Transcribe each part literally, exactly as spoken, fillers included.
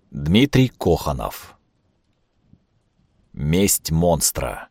Дмитрий Коханов. Месть монстра.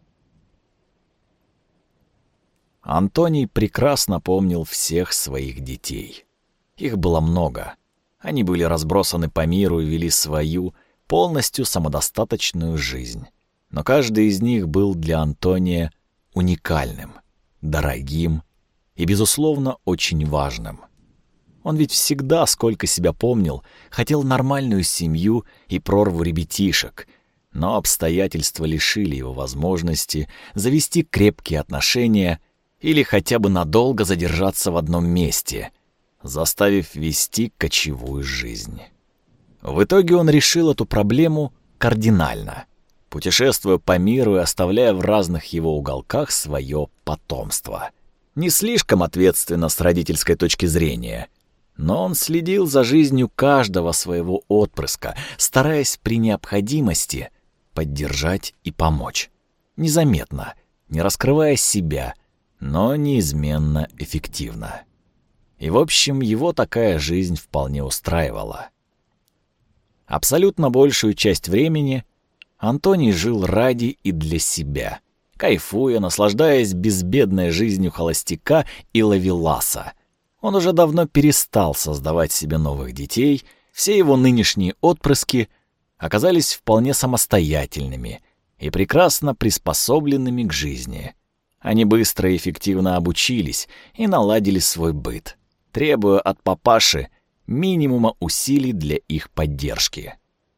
Антоний прекрасно помнил всех своих детей. Их было много. Они были разбросаны по миру и вели свою, полностью самодостаточную жизнь. Но каждый из них был для Антония уникальным, дорогим и, безусловно, очень важным. Он ведь всегда, сколько себя помнил, хотел нормальную семью и прорву ребятишек, но обстоятельства лишили его возможности завести крепкие отношения или хотя бы надолго задержаться в одном месте, заставив вести кочевую жизнь. В итоге он решил эту проблему кардинально, путешествуя по миру и оставляя в разных его уголках свое потомство. Не слишком ответственно с родительской точки зрения, но он следил за жизнью каждого своего отпрыска, стараясь при необходимости поддержать и помочь. Незаметно, не раскрывая себя, но неизменно эффективно. И, в общем, его такая жизнь вполне устраивала. Абсолютно большую часть времени Антоний жил ради и для себя, кайфуя, наслаждаясь безбедной жизнью холостяка и ловеласа. Он уже давно перестал создавать себе новых детей, все его нынешние отпрыски оказались вполне самостоятельными и прекрасно приспособленными к жизни. Они быстро и эффективно обучились и наладили свой быт, требуя от папаши минимума усилий для их поддержки.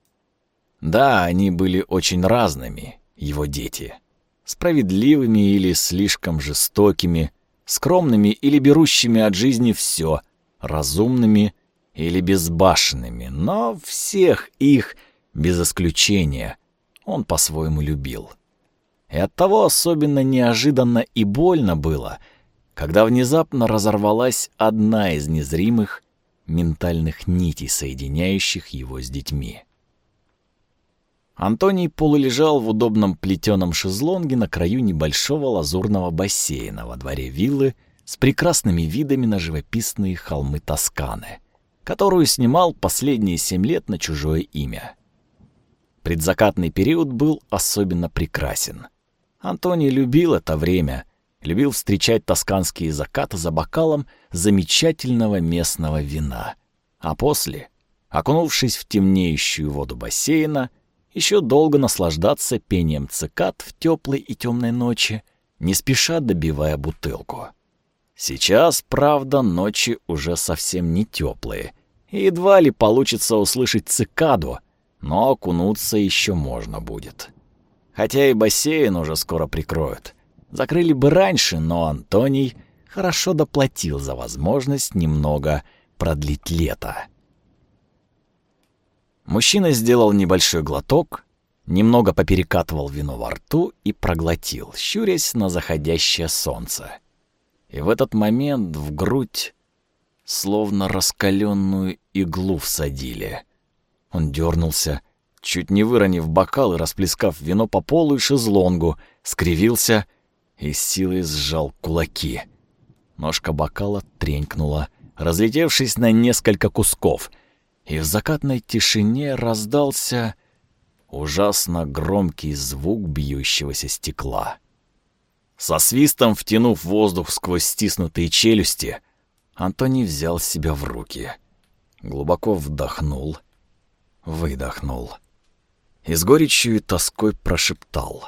Да, они были очень разными, его дети, справедливыми или слишком жестокими, скромными или берущими от жизни все, разумными или безбашенными, но всех их, без исключения, он по-своему любил. И оттого особенно неожиданно и больно было, когда внезапно разорвалась одна из незримых ментальных нитей, соединяющих его с детьми. Антоний полулежал в удобном плетеном шезлонге на краю небольшого лазурного бассейна во дворе виллы с прекрасными видами на живописные холмы Тосканы, которую снимал последние семь лет на чужое имя. Предзакатный период был особенно прекрасен. Антоний любил это время, любил встречать тосканские закаты за бокалом замечательного местного вина, а после, окунувшись в темнеющую воду бассейна, еще долго наслаждаться пением цикад в теплой и темной ночи, не спеша добивая бутылку. Сейчас, правда, ночи уже совсем не теплые, и едва ли получится услышать цикаду, но окунуться еще можно будет. Хотя и бассейн уже скоро прикроют. Закрыли бы раньше, но Антоний хорошо доплатил за возможность немного продлить лето. Мужчина сделал небольшой глоток, немного поперекатывал вино во рту и проглотил, щурясь на заходящее солнце. И в этот момент в грудь словно раскаленную иглу всадили. Он дернулся, чуть не выронив бокал и расплескав вино по полу и шезлонгу, скривился и с силой сжал кулаки. Ножка бокала тренькнула, разлетевшись на несколько кусков, и в закатной тишине раздался ужасно громкий звук бьющегося стекла. Со свистом втянув воздух сквозь стиснутые челюсти, Антоний взял себя в руки. Глубоко вдохнул, выдохнул и с горечью и тоской прошептал: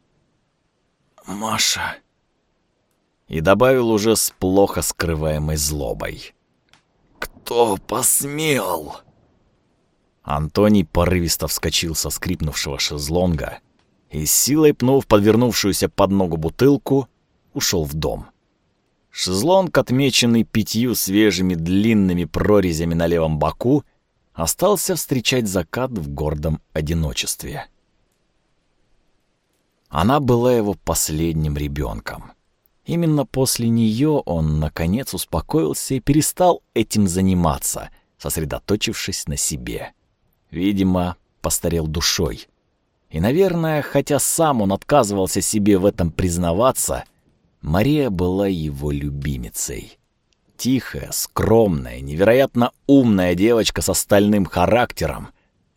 «Маша!» И добавил уже с плохо скрываемой злобой: «Кто посмел?» Антоний порывисто вскочил со скрипнувшего шезлонга и, с силой пнув подвернувшуюся под ногу бутылку, ушел в дом. Шезлонг, отмеченный пятью свежими длинными прорезями на левом боку, остался встречать закат в гордом одиночестве. Она была его последним ребенком. Именно после нее он, наконец, успокоился и перестал этим заниматься, сосредоточившись на себе. Видимо, постарел душой. И, наверное, хотя сам он отказывался себе в этом признаваться, Мария была его любимицей. Тихая, скромная, невероятно умная девочка со стальным характером,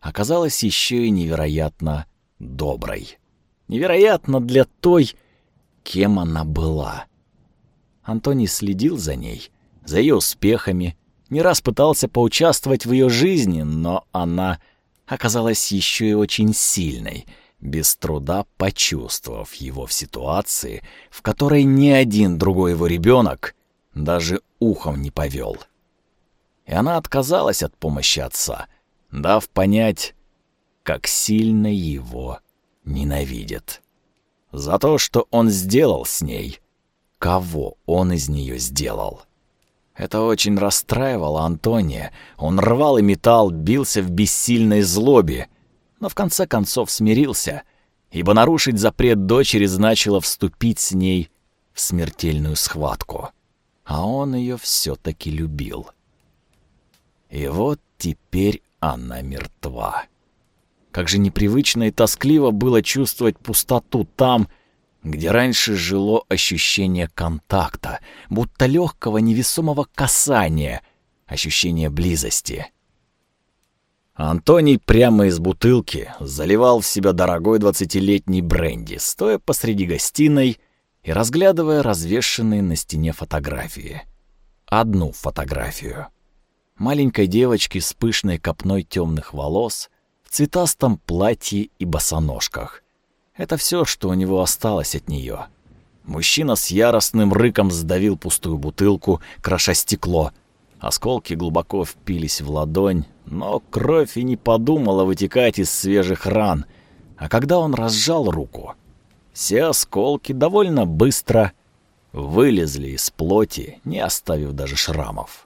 оказалась еще и невероятно доброй. Невероятно для той, кем она была. Антоний следил за ней, за ее успехами, не раз пытался поучаствовать в ее жизни, но она оказалась еще и очень сильной, без труда почувствовав его в ситуации, в которой ни один другой его ребенок даже ухом не повел. И она отказалась от помощи отца, дав понять, как сильно его ненавидит. За то, что он сделал с ней, кого он из нее сделал. Это очень расстраивало Антония. Он рвал и метал, бился в бессильной злобе, но в конце концов смирился, ибо нарушить запрет дочери значило вступить с ней в смертельную схватку. А он ее все-таки любил. И вот теперь она мертва. Как же непривычно и тоскливо было чувствовать пустоту там, где раньше жило ощущение контакта, будто легкого невесомого касания, ощущение близости. Антоний прямо из бутылки заливал в себя дорогой двадцатилетний бренди, стоя посреди гостиной и разглядывая развешанные на стене фотографии. Одну фотографию. Маленькой девочки с пышной копной темных волос, в цветастом платье и босоножках. Это все, что у него осталось от нее. Мужчина с яростным рыком сдавил пустую бутылку, кроша стекло. Осколки глубоко впились в ладонь, но кровь и не подумала вытекать из свежих ран. А когда он разжал руку, все осколки довольно быстро вылезли из плоти, не оставив даже шрамов.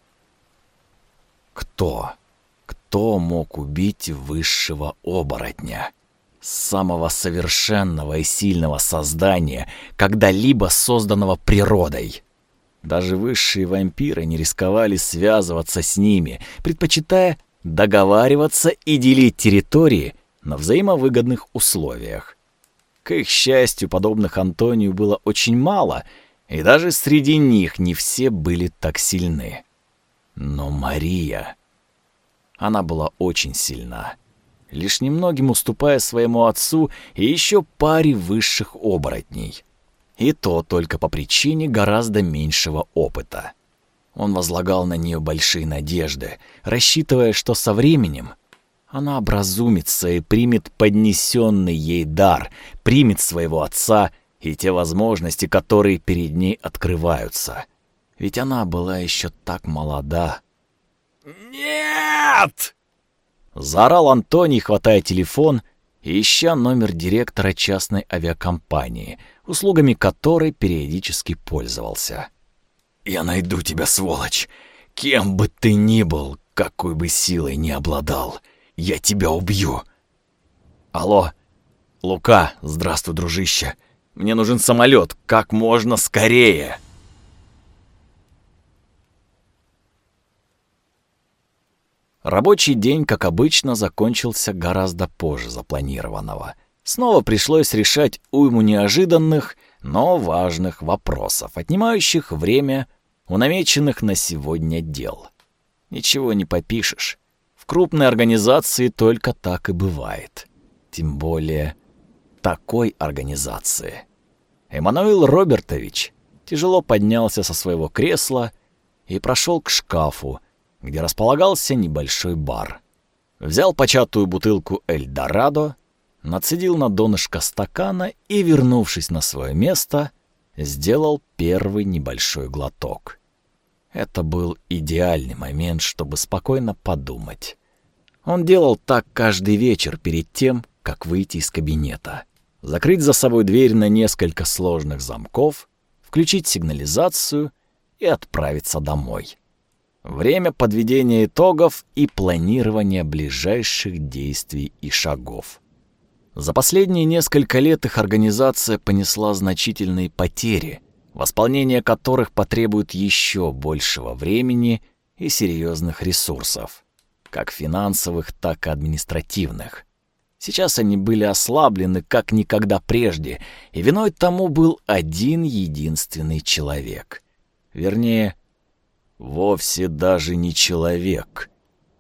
Кто? Кто мог убить высшего оборотня? Самого совершенного и сильного создания, когда-либо созданного природой. Даже высшие вампиры не рисковали связываться с ними, предпочитая договариваться и делить территории на взаимовыгодных условиях. К их счастью, подобных Антонию было очень мало, и даже среди них не все были так сильны. Но Мария... Она была очень сильна, лишь немногим уступая своему отцу и еще паре высших оборотней. И то только по причине гораздо меньшего опыта. Он возлагал на нее большие надежды, рассчитывая, что со временем она образумится и примет поднесенный ей дар, примет своего отца и те возможности, которые перед ней открываются. Ведь она была еще так молода. «Нет!» — заорал Антоний, хватая телефон и ища номер директора частной авиакомпании, услугами которой периодически пользовался. «Я найду тебя, сволочь! Кем бы ты ни был, какой бы силой ни обладал, я тебя убью!» «Алло, Лука, здравствуй, дружище! Мне нужен самолет, как можно скорее!» Рабочий день, как обычно, закончился гораздо позже запланированного. Снова пришлось решать уйму неожиданных, но важных вопросов, отнимающих время у намеченных на сегодня дел. Ничего не попишешь. В крупной организации только так и бывает. Тем более такой организации. Эммануил Робертович тяжело поднялся со своего кресла и прошел к шкафу, где располагался небольшой бар. Взял початую бутылку «Эльдорадо», нацедил на донышко стакана и, вернувшись на свое место, сделал первый небольшой глоток. Это был идеальный момент, чтобы спокойно подумать. Он делал так каждый вечер перед тем, как выйти из кабинета. Закрыть за собой дверь на несколько сложных замков, включить сигнализацию и отправиться домой. Время подведения итогов и планирования ближайших действий и шагов. За последние несколько лет их организация понесла значительные потери, восполнение которых потребует еще большего времени и серьезных ресурсов, как финансовых, так и административных. Сейчас они были ослаблены как никогда прежде, и виной тому был один единственный человек. Вернее, вовсе даже не человек.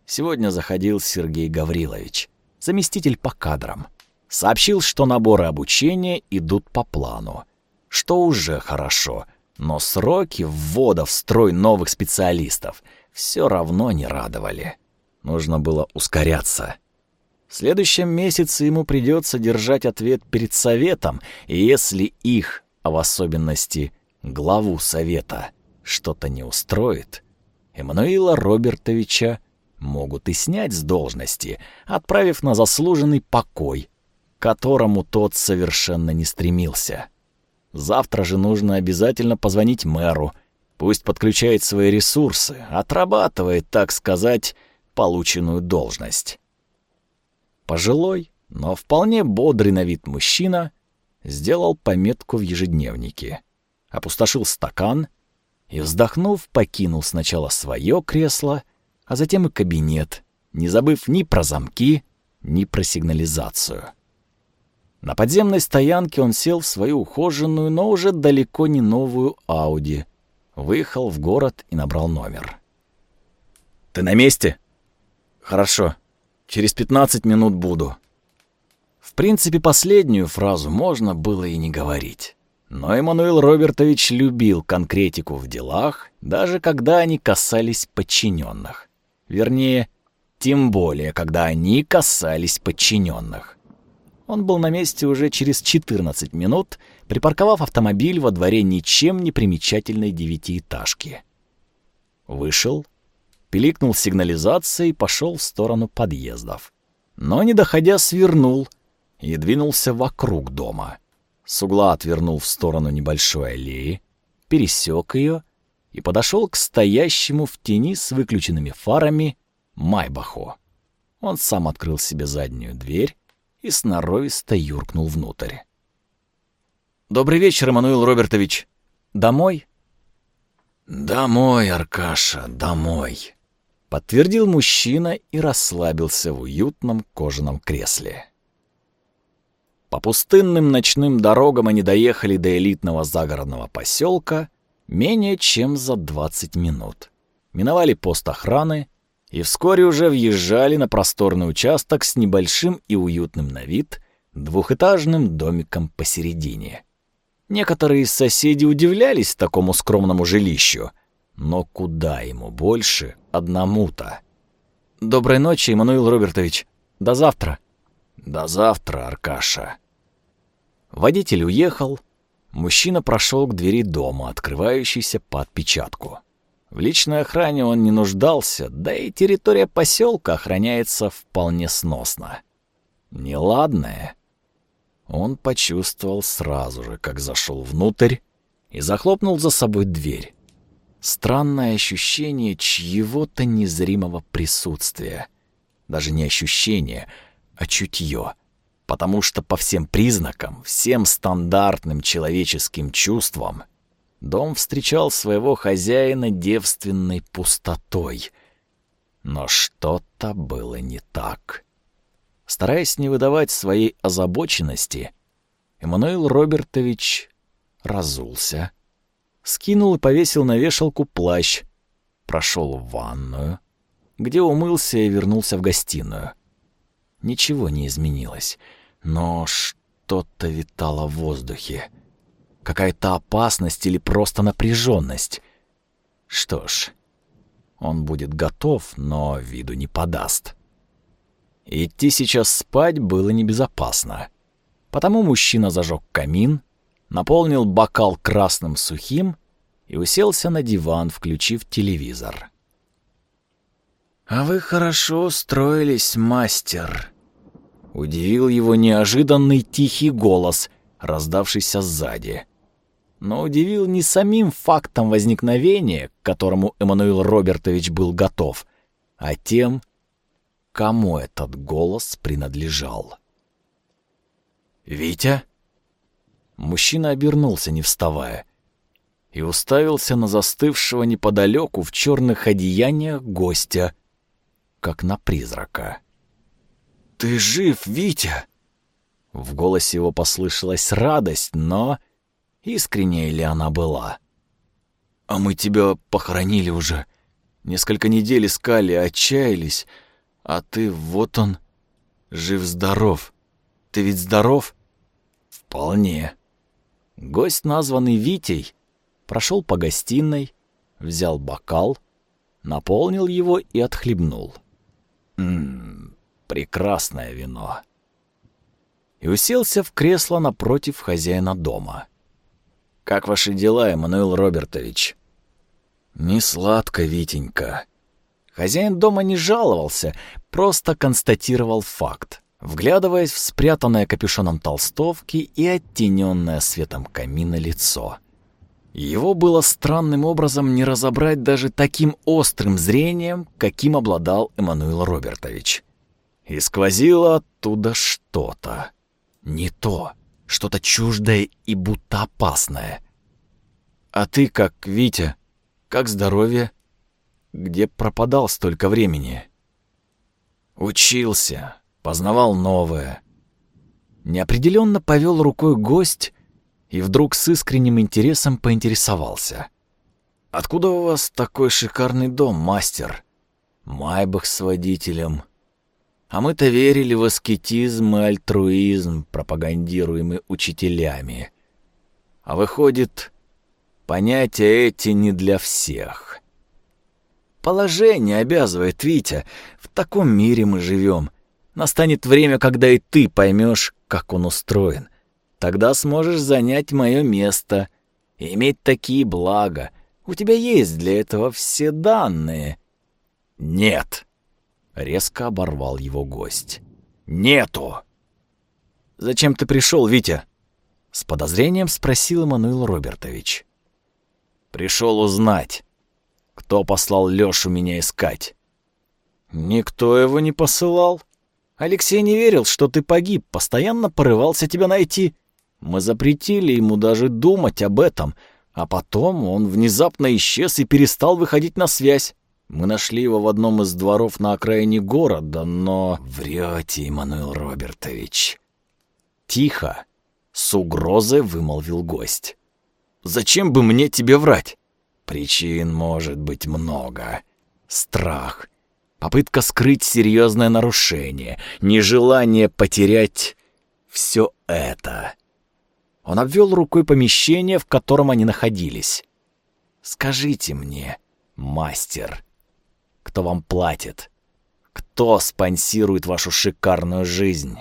Сегодня заходил Сергей Гаврилович, заместитель по кадрам. Сообщил, что наборы обучения идут по плану, что уже хорошо, но сроки ввода в строй новых специалистов все равно не радовали. Нужно было ускоряться. В следующем месяце ему придется держать ответ перед советом, и если их, а в особенности главу совета, что-то не устроит, Эммануила Робертовича могут и снять с должности, отправив на заслуженный покой, к которому тот совершенно не стремился. Завтра же нужно обязательно позвонить мэру, пусть подключает свои ресурсы, отрабатывает, так сказать, полученную должность. Пожилой, но вполне бодрый на вид мужчина сделал пометку в ежедневнике, опустошил стакан и, вздохнув, покинул сначала свое кресло, а затем и кабинет, не забыв ни про замки, ни про сигнализацию. На подземной стоянке он сел в свою ухоженную, но уже далеко не новую Ауди, выехал в город и набрал номер. «Ты на месте?» «Хорошо. Через пятнадцать минут буду». В принципе, последнюю фразу можно было и не говорить. Но Эммануил Робертович любил конкретику в делах, даже когда они касались подчиненных. Вернее, тем более, когда они касались подчиненных. Он был на месте уже через четырнадцать минут, припарковав автомобиль во дворе ничем не примечательной девятиэтажки. Вышел, пиликнул сигнализацией и пошел в сторону подъездов. Но, не доходя, свернул и двинулся вокруг дома. С угла отвернул в сторону небольшой аллеи, пересек ее и подошел к стоящему в тени с выключенными фарами Майбаху. Он сам открыл себе заднюю дверь и сноровисто юркнул внутрь. «Добрый вечер, Эммануил Робертович. Домой?» «Домой, Аркаша, домой», — подтвердил мужчина и расслабился в уютном кожаном кресле. По пустынным ночным дорогам они доехали до элитного загородного поселка менее чем за двадцать минут. Миновали пост охраны и вскоре уже въезжали на просторный участок с небольшим и уютным на вид двухэтажным домиком посередине. Некоторые из соседей удивлялись такому скромному жилищу, но куда ему больше одному-то. «Доброй ночи, Эммануил Робертович. До завтра». «До завтра, Аркаша». Водитель уехал. Мужчина прошел к двери дома, открывающейся по отпечатку. В личной охране он не нуждался, да и территория поселка охраняется вполне сносно. Неладное он почувствовал сразу же, как зашел внутрь и захлопнул за собой дверь. Странное ощущение чьего-то незримого присутствия. Даже не ощущение, а чутье. Потому что по всем признакам, всем стандартным человеческим чувствам, дом встречал своего хозяина девственной пустотой. Но что-то было не так. Стараясь не выдавать своей озабоченности, Эммануил Робертович разулся, скинул и повесил на вешалку плащ, прошел в ванную, где умылся и вернулся в гостиную. Ничего не изменилось, но что-то витало в воздухе. Какая-то опасность или просто напряженность. Что ж, он будет готов, но виду не подаст. Идти сейчас спать было небезопасно. Потому мужчина зажег камин, наполнил бокал красным сухим и уселся на диван, включив телевизор. «А вы хорошо устроились, мастер», — удивил его неожиданный тихий голос, раздавшийся сзади. Но удивил не самим фактом возникновения, к которому Эммануил Робертович был готов, а тем, кому этот голос принадлежал. «Витя?» Мужчина обернулся, не вставая, и уставился на застывшего неподалеку в черных одеяниях гостя, как на призрака. «Ты жив, Витя?» В голосе его послышалась радость, но искренняя ли она была? «А мы тебя похоронили уже. Несколько недель искали, отчаялись, а ты, вот он, жив-здоров. Ты ведь здоров?» «Вполне». Гость, названный Витей, прошел по гостиной, взял бокал, наполнил его и отхлебнул. «Ммм, прекрасное вино». И уселся в кресло напротив хозяина дома. «Как ваши дела, Эммануил Робертович?» «Не сладко, Витенька». Хозяин дома не жаловался, просто констатировал факт, вглядываясь в спрятанное капюшоном толстовки и оттененное светом камина лицо. Его было странным образом не разобрать даже таким острым зрением, каким обладал Эммануил Робертович. И сквозило оттуда что-то. Не то, что-то чуждое и будто опасное. «А ты как, Витя? Как здоровье? Где пропадал столько времени?» «Учился, познавал новое». Неопределенно повел рукой гость и вдруг с искренним интересом поинтересовался. «Откуда у вас такой шикарный дом, мастер? Майбах с водителем. А мы-то верили в аскетизм и альтруизм, пропагандируемый учителями. А выходит, понятия эти не для всех. Положение обязывает, Витя. В таком мире мы живем. Настанет время, когда и ты поймешь, как он устроен. Тогда сможешь занять мое место и иметь такие блага. У тебя есть для этого все данные». «Нет», — резко оборвал его гость. «Нету». «Зачем ты пришел, Витя?» — с подозрением спросил Эммануил Робертович. «Пришел узнать, кто послал Лёшу меня искать». «Никто его не посылал. Алексей не верил, что ты погиб, постоянно порывался тебя найти. Мы запретили ему даже думать об этом, а потом он внезапно исчез и перестал выходить на связь. Мы нашли его в одном из дворов на окраине города, но...» «Врете, Эммануил Робертович». Тихо, с угрозой вымолвил гость. «Зачем бы мне тебе врать?» «Причин может быть много. Страх, попытка скрыть серьезное нарушение, нежелание потерять все это». Он обвел рукой помещение, в котором они находились. «Скажите мне, мастер, кто вам платит? Кто спонсирует вашу шикарную жизнь?»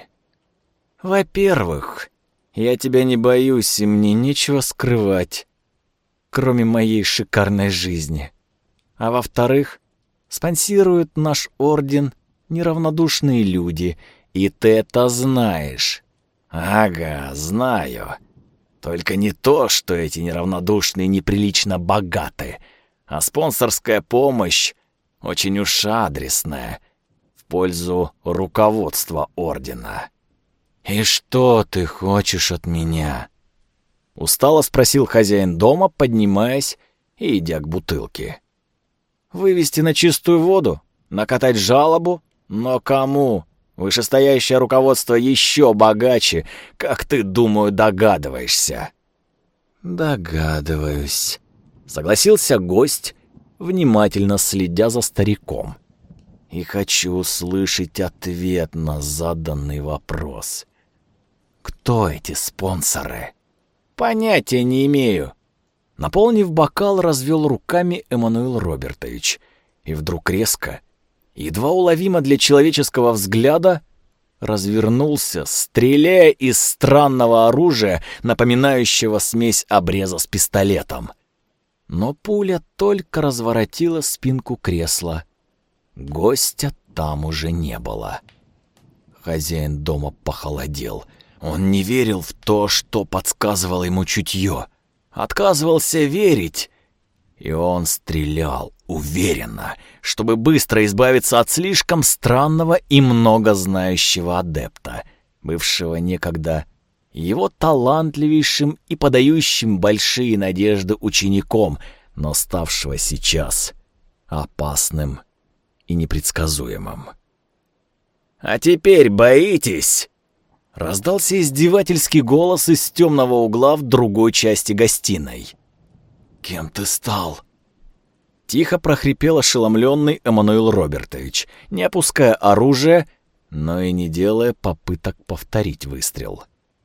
«Во-первых, я тебя не боюсь, и мне нечего скрывать, кроме моей шикарной жизни. А во-вторых, спонсируют наш орден неравнодушные люди, и ты это знаешь». «Ага, знаю. Только не то, что эти неравнодушные неприлично богаты, а спонсорская помощь очень уж адресная, в пользу руководства ордена». «И что ты хочешь от меня?» — устало спросил хозяин дома, поднимаясь и идя к бутылке. «Вывести на чистую воду? Накатать жалобу? Но кому? Вышестоящее руководство еще богаче, как ты, думаю, догадываешься». «Догадываюсь», — согласился гость, внимательно следя за стариком. «И хочу услышать ответ на заданный вопрос. Кто эти спонсоры?» «Понятия не имею». Наполнив бокал, развел руками Эммануил Робертович. И вдруг резко, едва уловимо для человеческого взгляда, развернулся, стреляя из странного оружия, напоминающего смесь обреза с пистолетом. Но пуля только разворотила спинку кресла. Гостя там уже не было. Хозяин дома похолодел. Он не верил в то, что подсказывало ему чутье. Отказывался верить. И он стрелял уверенно, чтобы быстро избавиться от слишком странного и многознающего адепта, бывшего некогда его талантливейшим и подающим большие надежды учеником, но ставшего сейчас опасным и непредсказуемым. «А теперь боитесь?» Раздался издевательский голос из темного угла в другой части гостиной. «Кем ты стал?» Тихо прохрипел ошеломленный Эммануил Робертович, не опуская оружие, но и не делая попыток повторить выстрел.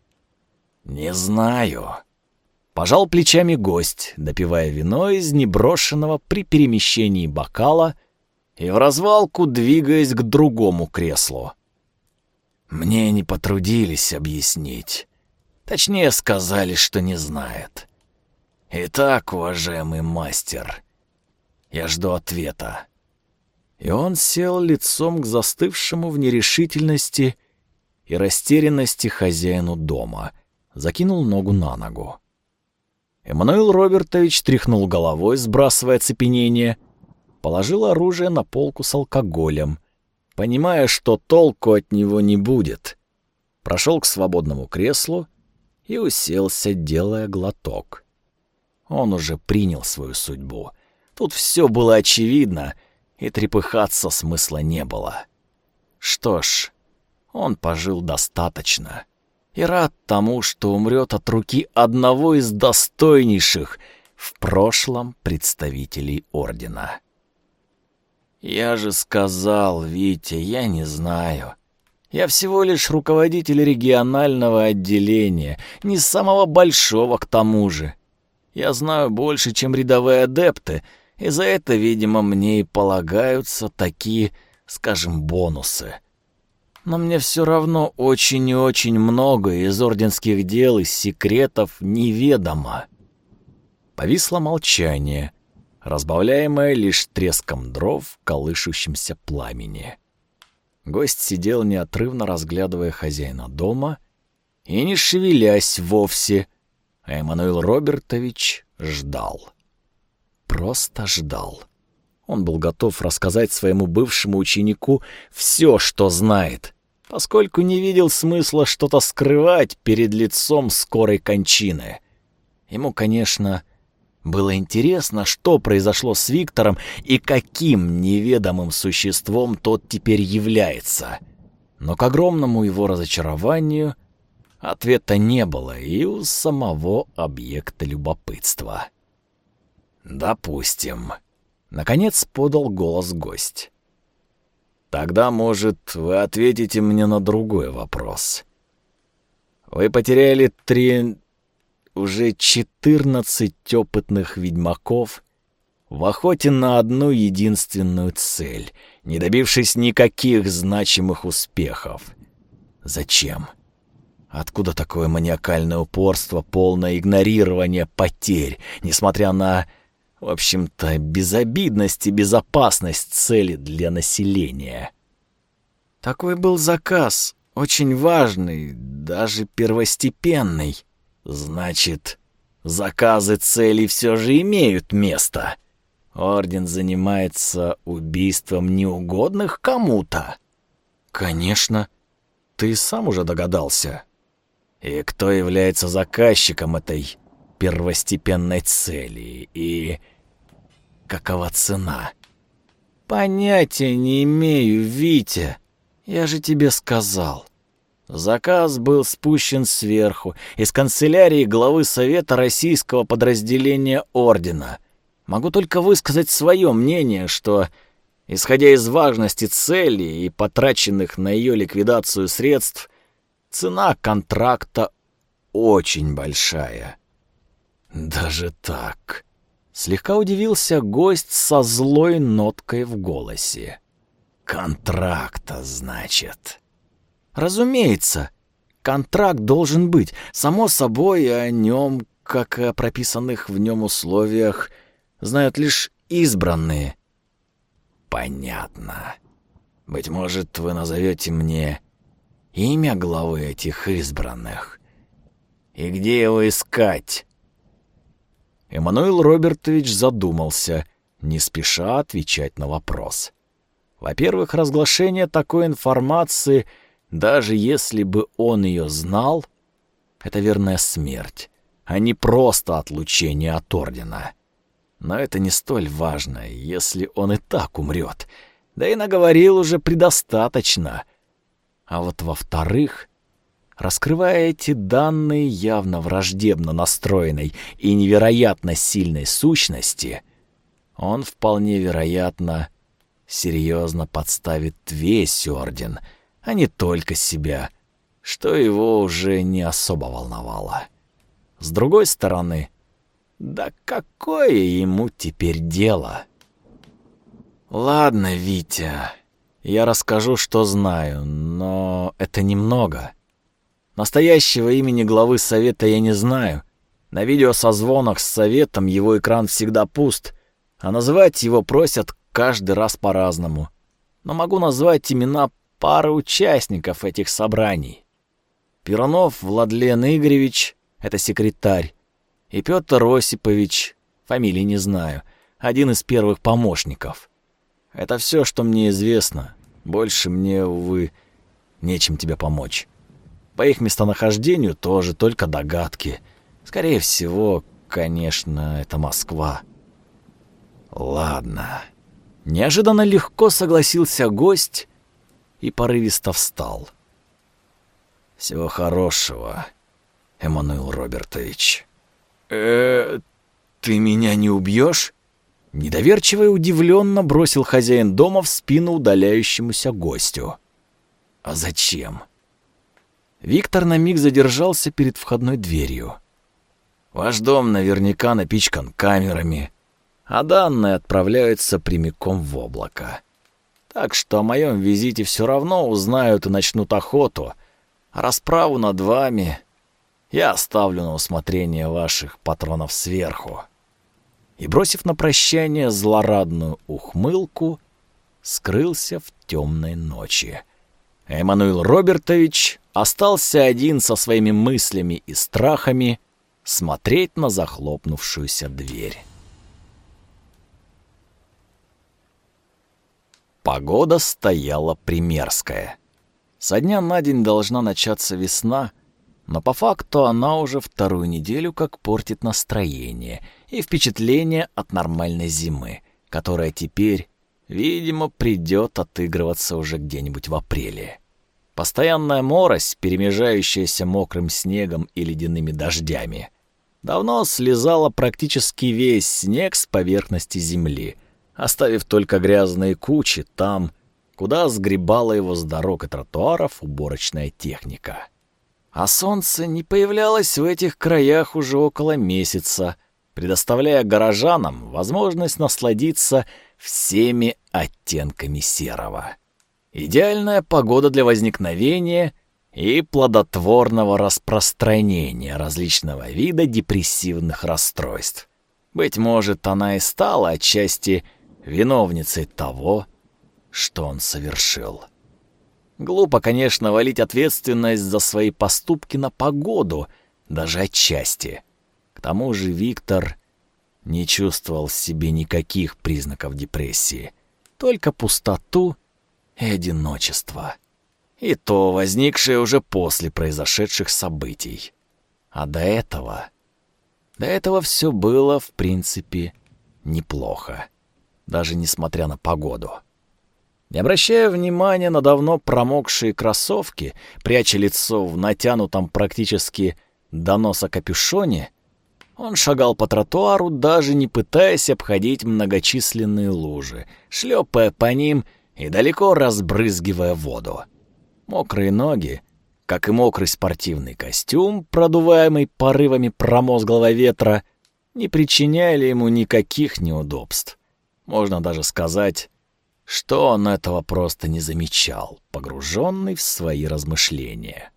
«Не знаю», — пожал плечами гость, допивая вино из неброшенного при перемещении бокала и в развалку двигаясь к другому креслу. «Мне не потрудились объяснить. Точнее, сказали, что не знает. Итак, уважаемый мастер, я жду ответа». И он сел лицом к застывшему в нерешительности и растерянности хозяину дома, закинул ногу на ногу. Эммануил Робертович тряхнул головой, сбрасывая оцепенение, положил оружие на полку с алкоголем, понимая, что толку от него не будет, прошел к свободному креслу и уселся, делая глоток. Он уже принял свою судьбу. Тут все было очевидно, и трепыхаться смысла не было. Что ж, он пожил достаточно и рад тому, что умрет от руки одного из достойнейших в прошлом представителей Ордена. «Я же сказал, Витя, я не знаю. Я всего лишь руководитель регионального отделения, не самого большого к тому же. Я знаю больше, чем рядовые адепты, и за это, видимо, мне и полагаются такие, скажем, бонусы. Но мне все равно очень и очень много из орденских дел и секретов неведомо». Повисло молчание, разбавляемое лишь треском дров в колышущемся пламени. Гость сидел неотрывно, разглядывая хозяина дома и не шевелясь вовсе, а Эммануил Робертович ждал. Просто ждал. Он был готов рассказать своему бывшему ученику все, что знает, поскольку не видел смысла что-то скрывать перед лицом скорой кончины. Ему, конечно, было интересно, что произошло с Виктором и каким неведомым существом тот теперь является. Но к огромному его разочарованию ответа не было и у самого объекта любопытства. «Допустим», — наконец подал голос гость. «Тогда, может, вы ответите мне на другой вопрос. Вы потеряли три... уже четырнадцать опытных ведьмаков в охоте на одну единственную цель, не добившись никаких значимых успехов. Зачем? Откуда такое маниакальное упорство, полное игнорирование потерь, несмотря на, в общем-то, безобидность и безопасность цели для населения? Такой был заказ, очень важный, даже первостепенный. Значит, заказы целей все же имеют место. Орден занимается убийством неугодных кому-то. Конечно, ты сам уже догадался. И кто является заказчиком этой первостепенной цели? И какова цена? Понятия не имею, Витя. Я же тебе сказал. Заказ был спущен сверху, из канцелярии главы Совета российского подразделения Ордена. Могу только высказать свое мнение, что, исходя из важности цели и потраченных на ее ликвидацию средств, цена контракта очень большая. Даже так? Слегка удивился гость со злой ноткой в голосе. Контракта, значит? Разумеется, контракт должен быть. Само собой, о нем, как и о прописанных в нем условиях, знают лишь избранные. Понятно. Быть может, вы назовете мне имя главы этих избранных? И где его искать? Эммануил Робертович задумался, не спеша отвечать на вопрос. Во-первых, разглашение такой информации, даже если бы он ее знал, это верная смерть, а не просто отлучение от Ордена. Но это не столь важно, если он и так умрет. Да и наговорил уже предостаточно. А вот во-вторых, раскрывая эти данные явно враждебно настроенной и невероятно сильной сущности, он вполне вероятно серьезно подставит весь орден, а не только себя, что его уже не особо волновало. С другой стороны, да какое ему теперь дело? Ладно, Витя, я расскажу, что знаю, но это немного. Настоящего имени главы совета я не знаю. На видеосозвонах с советом его экран всегда пуст, а называть его просят каждый раз по-разному. Но могу назвать имена пары участников этих собраний. Перунов Владлен Игоревич, это секретарь, и Петр Осипович, фамилии не знаю, один из первых помощников. Это все, что мне известно. Больше мне, увы, нечем тебе помочь. По их местонахождению тоже только догадки. Скорее всего, конечно, это Москва. Ладно. Неожиданно легко согласился гость и порывисто встал. Всего хорошего, Эммануил Робертович. Э, ты меня не убьешь? Недоверчиво и удивленно бросил хозяин дома в спину удаляющемуся гостю. А зачем? Виктор на миг задержался перед входной дверью. Ваш дом наверняка напичкан камерами, а данные отправляются прямиком в облако. Так что о моем визите все равно узнают и начнут охоту, а расправу над вами я оставлю на усмотрение ваших патронов сверху. И, бросив на прощание злорадную ухмылку, скрылся в темной ночи. Эммануил Робертович остался один со своими мыслями и страхами смотреть на захлопнувшуюся дверь. Погода стояла примерская. Со дня на день должна начаться весна, но по факту она уже вторую неделю как портит настроение и впечатление от нормальной зимы, которая теперь, видимо, придет отыгрываться уже где-нибудь в апреле. Постоянная морось, перемежающаяся мокрым снегом и ледяными дождями, давно слезала практически весь снег с поверхности земли, оставив только грязные кучи там, куда сгребала его с дорог и тротуаров уборочная техника. А солнце не появлялось в этих краях уже около месяца, предоставляя горожанам возможность насладиться всеми оттенками серого. Идеальная погода для возникновения и плодотворного распространения различного вида депрессивных расстройств. Быть может, она и стала отчасти виновницей того, что он совершил. Глупо, конечно, валить ответственность за свои поступки на погоду, даже отчасти. К тому же Виктор не чувствовал в себе никаких признаков депрессии, только пустоту и одиночество. И то возникшее уже после произошедших событий. А до этого... До этого все было, в принципе, неплохо, даже несмотря на погоду. Не обращая внимания на давно промокшие кроссовки, пряча лицо в натянутом практически до носа капюшоне, он шагал по тротуару, даже не пытаясь обходить многочисленные лужи, шлепая по ним и далеко разбрызгивая воду. Мокрые ноги, как и мокрый спортивный костюм, продуваемый порывами промозглого ветра, не причиняли ему никаких неудобств. Можно даже сказать, что он этого просто не замечал, погруженный в свои размышления.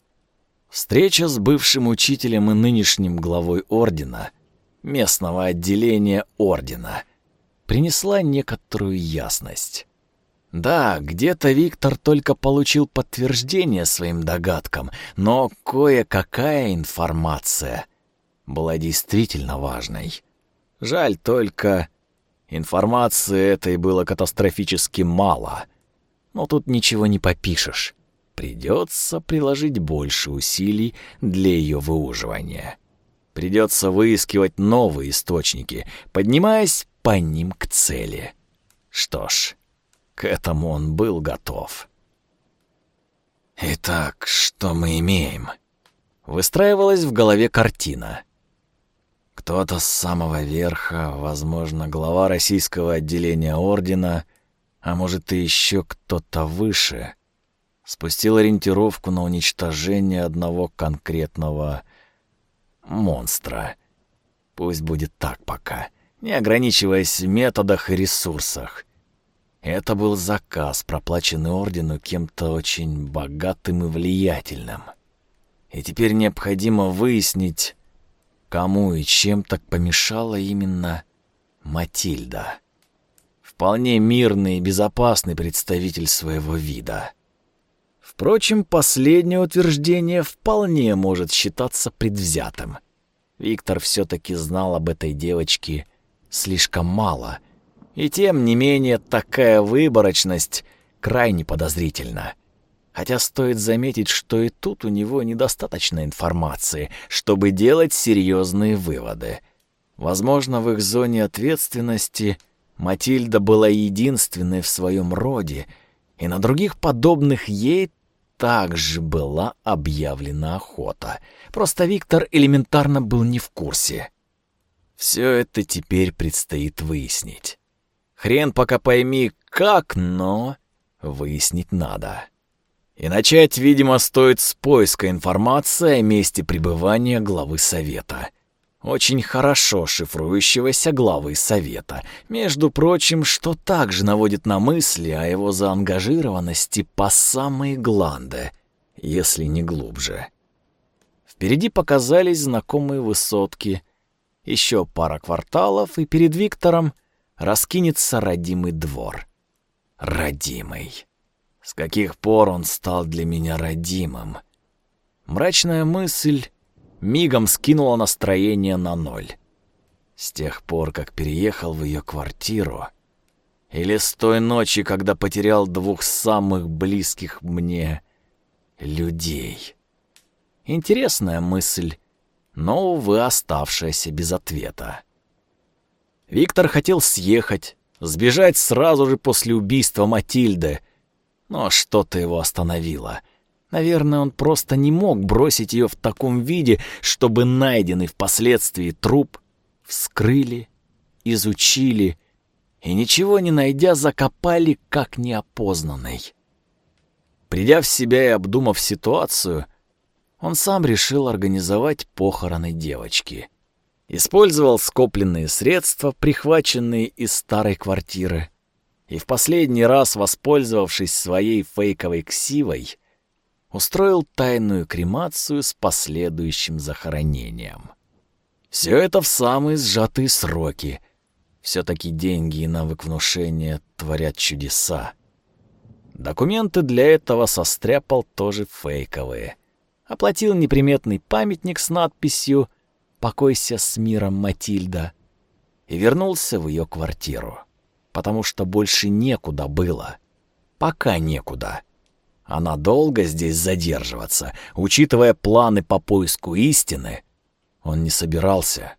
Встреча с бывшим учителем и нынешним главой ордена, местного отделения ордена, принесла некоторую ясность. Да, где-то Виктор только получил подтверждение своим догадкам, но кое-какая информация была действительно важной. Жаль только, информации этой было катастрофически мало. Но тут ничего не попишешь. Придется приложить больше усилий для ее выуживания. Придется выискивать новые источники, поднимаясь по ним к цели. Что ж, к этому он был готов. Итак, что мы имеем? Выстраивалась в голове картина. Кто-то с самого верха, возможно, глава российского отделения ордена, а может и еще кто-то выше, спустил ориентировку на уничтожение одного конкретного монстра. Пусть будет так пока, не ограничиваясь в методах и ресурсах. Это был заказ, проплаченный ордену кем-то очень богатым и влиятельным. И теперь необходимо выяснить, кому и чем так помешала именно Матильда. Вполне мирный и безопасный представитель своего вида. Впрочем, последнее утверждение вполне может считаться предвзятым. Виктор все-таки знал об этой девочке слишком мало, и тем не менее такая выборочность крайне подозрительна. Хотя стоит заметить, что и тут у него недостаточно информации, чтобы делать серьезные выводы. Возможно, в их зоне ответственности Матильда была единственной в своем роде, и на других подобных ей также была объявлена охота. Просто Виктор элементарно был не в курсе. Все это теперь предстоит выяснить. Хрен пока пойми как, но выяснить надо. И начать, видимо, стоит с поиска информации о месте пребывания главы совета. Очень хорошо шифрующегося главы совета. Между прочим, что также наводит на мысли о его заангажированности по самые гланды, если не глубже. Впереди показались знакомые высотки. Еще пара кварталов, и перед Виктором раскинется родимый двор. Родимый. С каких пор он стал для меня родимым? Мрачная мысль мигом скинула настроение на ноль. С тех пор, как переехал в ее квартиру, или с той ночи, когда потерял двух самых близких мне людей. Интересная мысль, но, увы, оставшаяся без ответа. Виктор хотел съехать, сбежать сразу же после убийства Матильды, но что-то его остановило. Наверное, он просто не мог бросить ее в таком виде, чтобы найденный впоследствии труп вскрыли, изучили и, ничего не найдя, закопали как неопознанный. Придя в себя и обдумав ситуацию, он сам решил организовать похороны девочки. Использовал скопленные средства, прихваченные из старой квартиры, и в последний раз, воспользовавшись своей фейковой ксивой, устроил тайную кремацию с последующим захоронением. Все это в самые сжатые сроки. Все-таки деньги и навык внушения творят чудеса. Документы для этого состряпал тоже фейковые. Оплатил неприметный памятник с надписью «Покойся с миром, Матильда» и вернулся в ее квартиру, потому что больше некуда было. Пока некуда. А надолго здесь задерживаться, учитывая планы по поиску истины, он не собирался.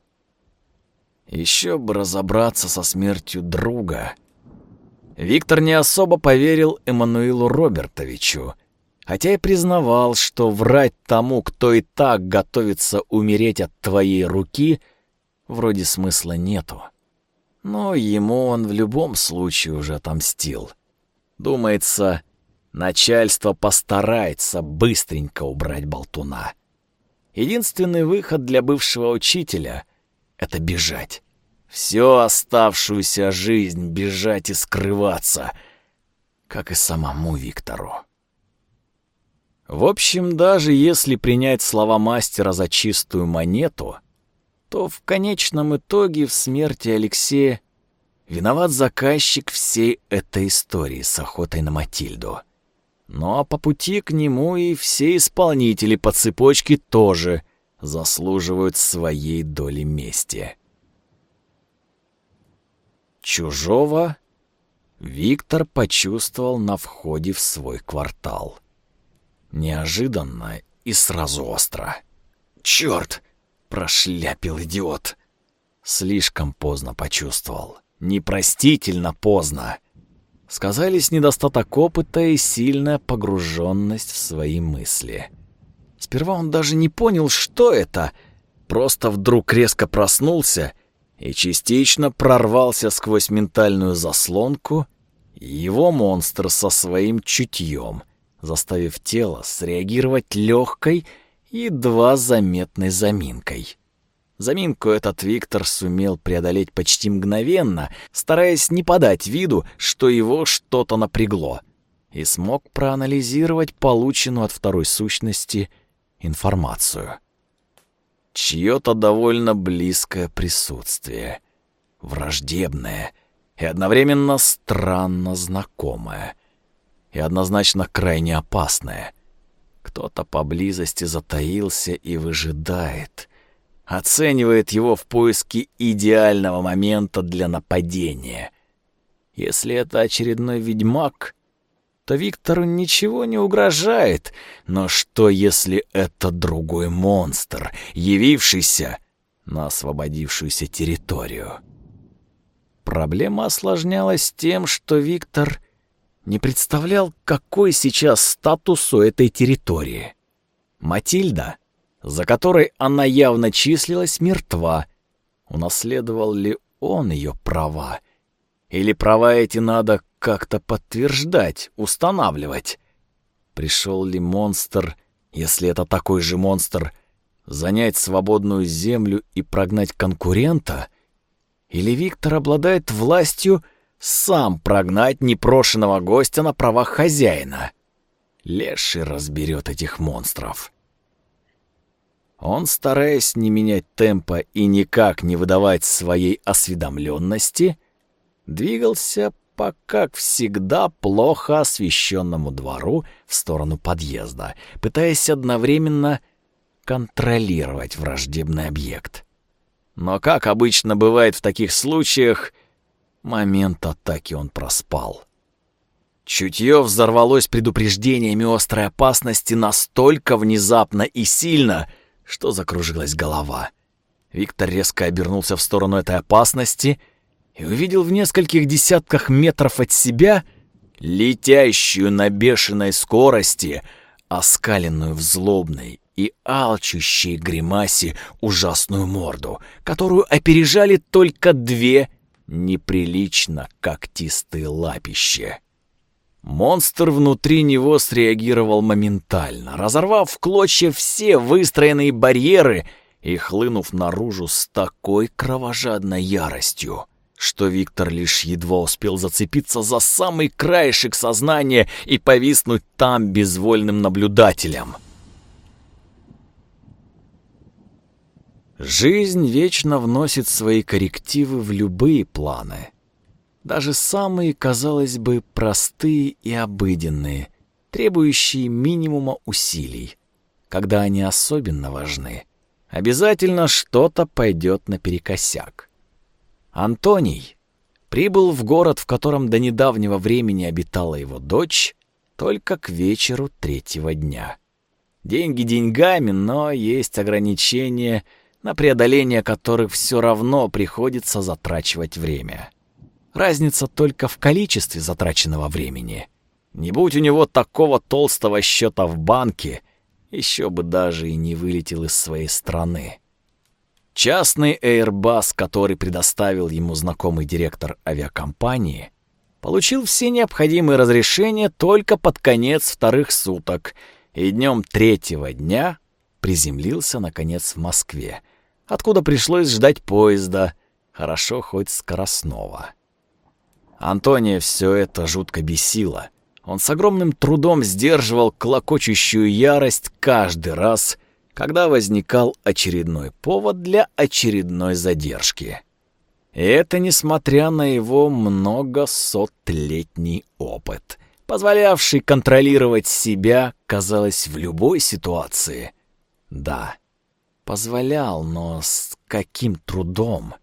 Еще бы разобраться со смертью друга. Виктор не особо поверил Эммануилу Робертовичу, хотя и признавал, что врать тому, кто и так готовится умереть от твоей руки, вроде смысла нету. Но ему он в любом случае уже отомстил. Думается, начальство постарается быстренько убрать болтуна. Единственный выход для бывшего учителя — это бежать. Всю оставшуюся жизнь бежать и скрываться, как и самому Виктору. В общем, даже если принять слова мастера за чистую монету, то в конечном итоге в смерти Алексея виноват заказчик всей этой истории с охотой на Матильду. Ну а по пути к нему и все исполнители по цепочке тоже заслуживают своей доли мести. Чужого Виктор почувствовал на входе в свой квартал. Неожиданно и сразу остро. «Чёрт!» — прошляпил идиот. Слишком поздно почувствовал. Непростительно поздно. Сказались недостаток опыта и сильная погруженность в свои мысли. Сперва он даже не понял, что это, просто вдруг резко проснулся и частично прорвался сквозь ментальную заслонку, его монстр со своим чутьем, заставив тело среагировать легкой, едва заметной заминкой. Заминку этот Виктор сумел преодолеть почти мгновенно, стараясь не подать виду, что его что-то напрягло, и смог проанализировать полученную от второй сущности информацию. Чьё-то довольно близкое присутствие, враждебное и одновременно странно знакомое, и однозначно крайне опасное. Кто-то поблизости затаился и выжидает, оценивает его в поиске идеального момента для нападения. Если это очередной ведьмак, то Виктору ничего не угрожает. Но что, если это другой монстр, явившийся на освободившуюся территорию? Проблема осложнялась тем, что Виктор не представлял, какой сейчас статус у этой территории. Матильда, за которой она явно числилась, мертва. Унаследовал ли он ее права? Или права эти надо как-то подтверждать, устанавливать? Пришел ли монстр, если это такой же монстр, занять свободную землю и прогнать конкурента? Или Виктор обладает властью сам прогнать непрошенного гостя на правах хозяина? Леший разберет этих монстров. Он, стараясь не менять темпа и никак не выдавать своей осведомленности, двигался по, как всегда, плохо освещенному двору в сторону подъезда, пытаясь одновременно контролировать враждебный объект. Но, как обычно бывает в таких случаях, момент атаки он проспал. Чутье взорвалось предупреждениями острой опасности настолько внезапно и сильно, что закружилась голова. Виктор резко обернулся в сторону этой опасности и увидел в нескольких десятках метров от себя летящую на бешеной скорости, оскаленную в злобной и алчущей гримасе ужасную морду, которую опережали только две неприлично когтистые лапища. Монстр внутри него среагировал моментально, разорвав в клочья все выстроенные барьеры и хлынув наружу с такой кровожадной яростью, что Виктор лишь едва успел зацепиться за самый краешек сознания и повиснуть там безвольным наблюдателем. Жизнь вечно вносит свои коррективы в любые планы. Даже самые, казалось бы, простые и обыденные, требующие минимума усилий. Когда они особенно важны, обязательно что-то пойдет наперекосяк. Антоний прибыл в город, в котором до недавнего времени обитала его дочь, только к вечеру третьего дня. Деньги деньгами, но есть ограничения, на преодоление которых все равно приходится затрачивать время. Разница только в количестве затраченного времени. Не будь у него такого толстого счета в банке, еще бы даже и не вылетел из своей страны. Частный Airbus, который предоставил ему знакомый директор авиакомпании, получил все необходимые разрешения только под конец вторых суток и днем третьего дня приземлился, наконец, в Москве, откуда пришлось ждать поезда, хорошо хоть скоростного. Антония все это жутко бесило. Он с огромным трудом сдерживал клокочущую ярость каждый раз, когда возникал очередной повод для очередной задержки. И это несмотря на его многосотлетний опыт, позволявший контролировать себя, казалось, в любой ситуации. Да, позволял, но с каким трудом.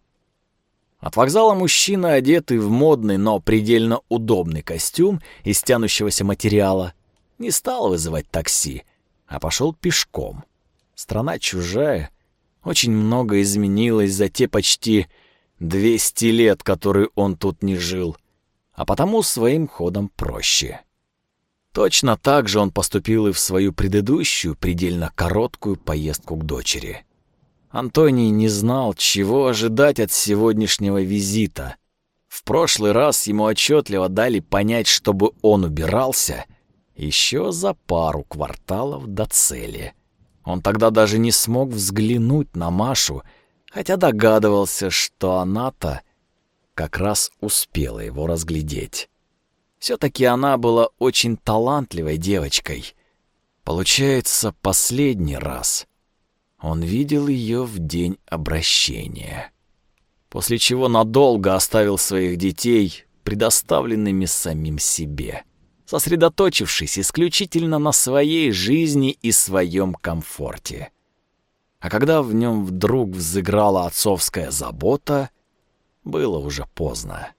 От вокзала мужчина, одетый в модный, но предельно удобный костюм из тянущегося материала, не стал вызывать такси, а пошел пешком. Страна чужая, очень много изменилось за те почти двести лет, которые он тут не жил, а потому своим ходом проще. Точно так же он поступил и в свою предыдущую, предельно короткую поездку к дочери. Антоний не знал, чего ожидать от сегодняшнего визита. В прошлый раз ему отчетливо дали понять, чтобы он убирался еще за пару кварталов до цели. Он тогда даже не смог взглянуть на Машу, хотя догадывался, что она-то как раз успела его разглядеть. Все-таки она была очень талантливой девочкой. Получается, последний раз он видел ее в день обращения, после чего надолго оставил своих детей предоставленными самим себе, сосредоточившись исключительно на своей жизни и своем комфорте. А когда в нем вдруг взыграла отцовская забота, было уже поздно.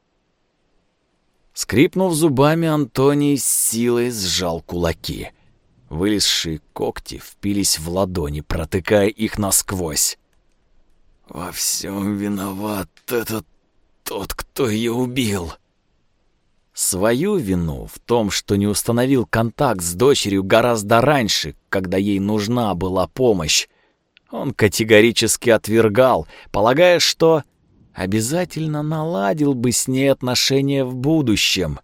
Скрипнув зубами, Антоний с силой сжал кулаки. Вылезшие когти впились в ладони, протыкая их насквозь. «Во всем виноват этот тот, кто ее убил». Свою вину в том, что не установил контакт с дочерью гораздо раньше, когда ей нужна была помощь, он категорически отвергал, полагая, что обязательно наладил бы с ней отношения в будущем,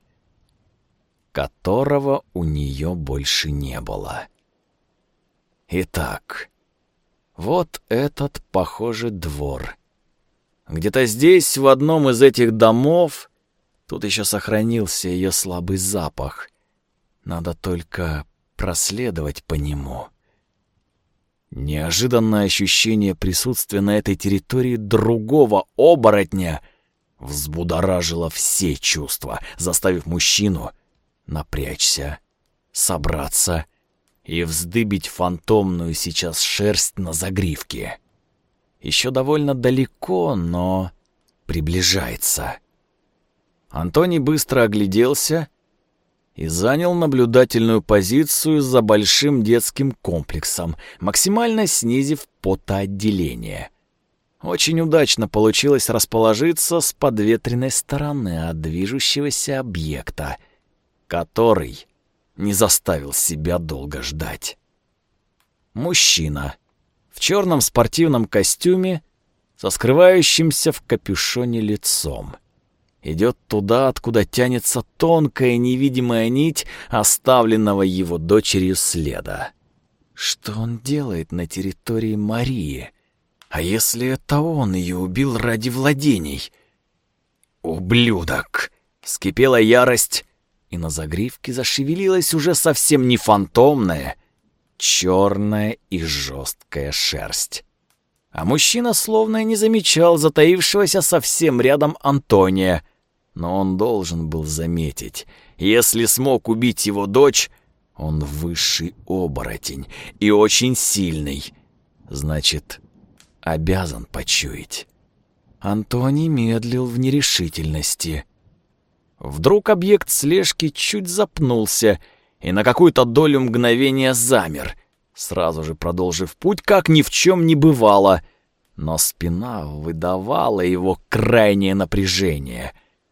которого у нее больше не было. Итак, вот этот, похоже, двор. Где-то здесь, в одном из этих домов, тут еще сохранился ее слабый запах. Надо только проследовать по нему. Неожиданное ощущение присутствия на этой территории другого оборотня взбудоражило все чувства, заставив мужчину напрячься, собраться и вздыбить фантомную сейчас шерсть на загривке. Еще довольно далеко, но приближается. Антоний быстро огляделся и занял наблюдательную позицию за большим детским комплексом, максимально снизив потоотделение. Очень удачно получилось расположиться с подветренной стороны от движущегося объекта, который не заставил себя долго ждать. Мужчина в черном спортивном костюме со скрывающимся в капюшоне лицом идет туда, откуда тянется тонкая невидимая нить оставленного его дочерью следа. Что он делает на территории Марии? А если это он ее убил ради владений? «Ублюдок!» — вскипела ярость, и на загривке зашевелилась уже совсем не фантомная, черная и жесткая шерсть. А мужчина словно и не замечал затаившегося совсем рядом Антония. Но он должен был заметить, если смог убить его дочь, он высший оборотень и очень сильный. Значит, обязан почуять. Антоний медлил в нерешительности. Вдруг объект слежки чуть запнулся и на какую-то долю мгновения замер, сразу же продолжив путь, как ни в чем не бывало. Но спина выдавала его крайнее напряжение.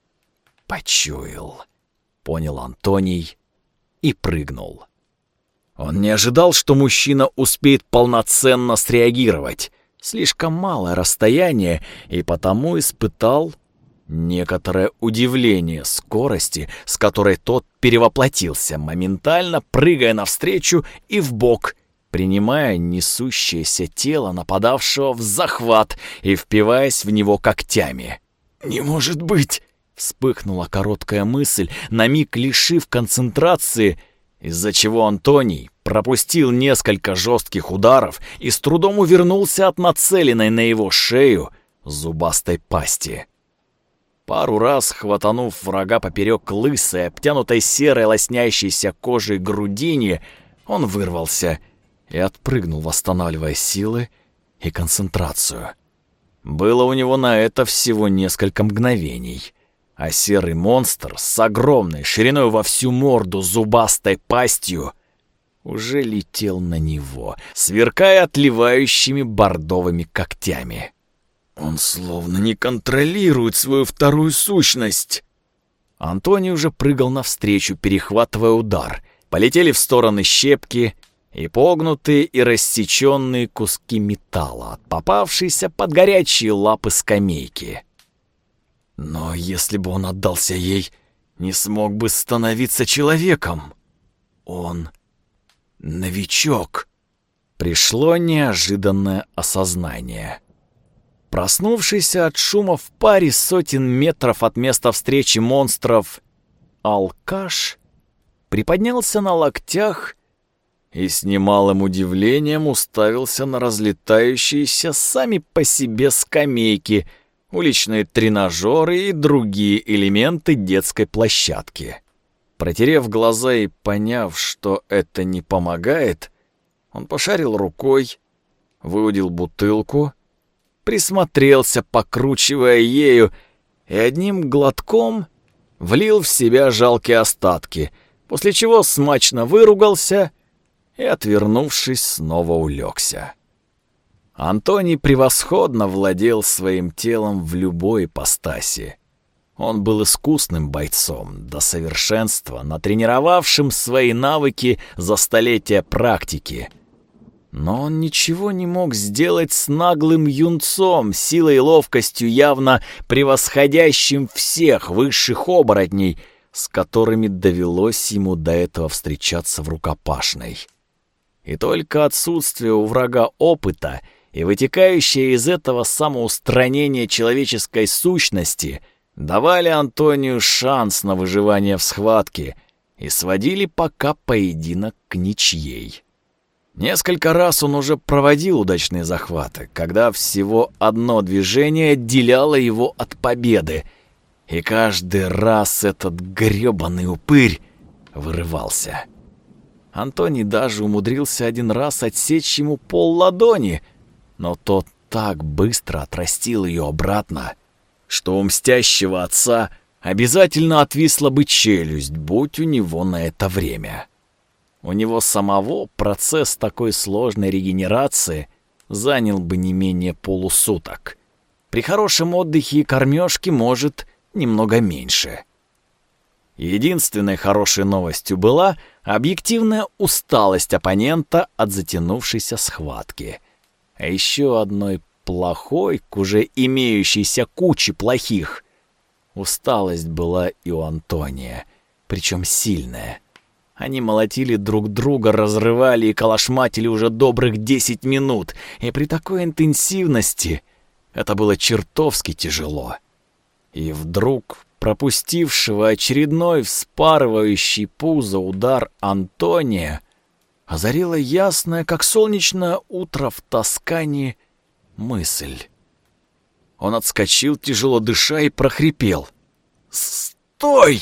«Почуял», — понял Антоний и прыгнул. Он не ожидал, что мужчина успеет полноценно среагировать. Слишком малое расстояние, и потому испытал некоторое удивление скорости, с которой тот перевоплотился, моментально прыгая навстречу и вбок, принимая несущееся тело нападавшего в захват и впиваясь в него когтями. «Не может быть!» — вспыхнула короткая мысль, на миг лишив концентрации, из-за чего Антоний пропустил несколько жестких ударов и с трудом увернулся от нацеленной на его шею зубастой пасти. Пару раз, хватанув врага поперек лысой, обтянутой серой лоснящейся кожей грудине, он вырвался и отпрыгнул, восстанавливая силы и концентрацию. Было у него на это всего несколько мгновений, а серый монстр с огромной шириной во всю морду зубастой пастью уже летел на него, сверкая отливающими бордовыми когтями. Он словно не контролирует свою вторую сущность. Антоний уже прыгал навстречу, перехватывая удар. Полетели в стороны щепки, и погнутые и рассеченные куски металла, попавшиеся под горячие лапы скамейки. Но если бы он отдался ей, не смог бы становиться человеком. Он новичок. Пришло неожиданное осознание. Проснувшийся от шума в паре сотен метров от места встречи монстров, алкаш приподнялся на локтях и с немалым удивлением уставился на разлетающиеся сами по себе скамейки, уличные тренажеры и другие элементы детской площадки. Протерев глаза и поняв, что это не помогает, он пошарил рукой, выудил бутылку, присмотрелся, покручивая ею, и одним глотком влил в себя жалкие остатки, после чего смачно выругался и, отвернувшись, снова улегся. Антоний превосходно владел своим телом в любой ипостаси. Он был искусным бойцом, до совершенства, натренировавшим свои навыки за столетия практики. Но он ничего не мог сделать с наглым юнцом, силой и ловкостью явно превосходящим всех высших оборотней, с которыми довелось ему до этого встречаться в рукопашной. И только отсутствие у врага опыта и вытекающее из этого самоустранение человеческой сущности давали Антонию шанс на выживание в схватке и сводили пока поединок к ничьей. Несколько раз он уже проводил удачные захваты, когда всего одно движение отделяло его от победы, и каждый раз этот грёбаный упырь вырывался. Антоний даже умудрился один раз отсечь ему полладони, но тот так быстро отрастил ее обратно, что у мстящего отца обязательно отвисла бы челюсть, будь у него на это время. У него самого процесс такой сложной регенерации занял бы не менее полусуток. При хорошем отдыхе и кормежке, может, немного меньше. Единственной хорошей новостью была объективная усталость оппонента от затянувшейся схватки. А еще одной плохой к уже имеющейся куче плохих усталость была и у Антония, причем сильная. Они молотили друг друга, разрывали и калашматили уже добрых десять минут, и при такой интенсивности это было чертовски тяжело. И вдруг пропустившего очередной вспарывающий пузо удар Антония озарила ясная, как солнечное утро в Тоскане, мысль. Он отскочил, тяжело дыша, и прохрипел: «Стой!»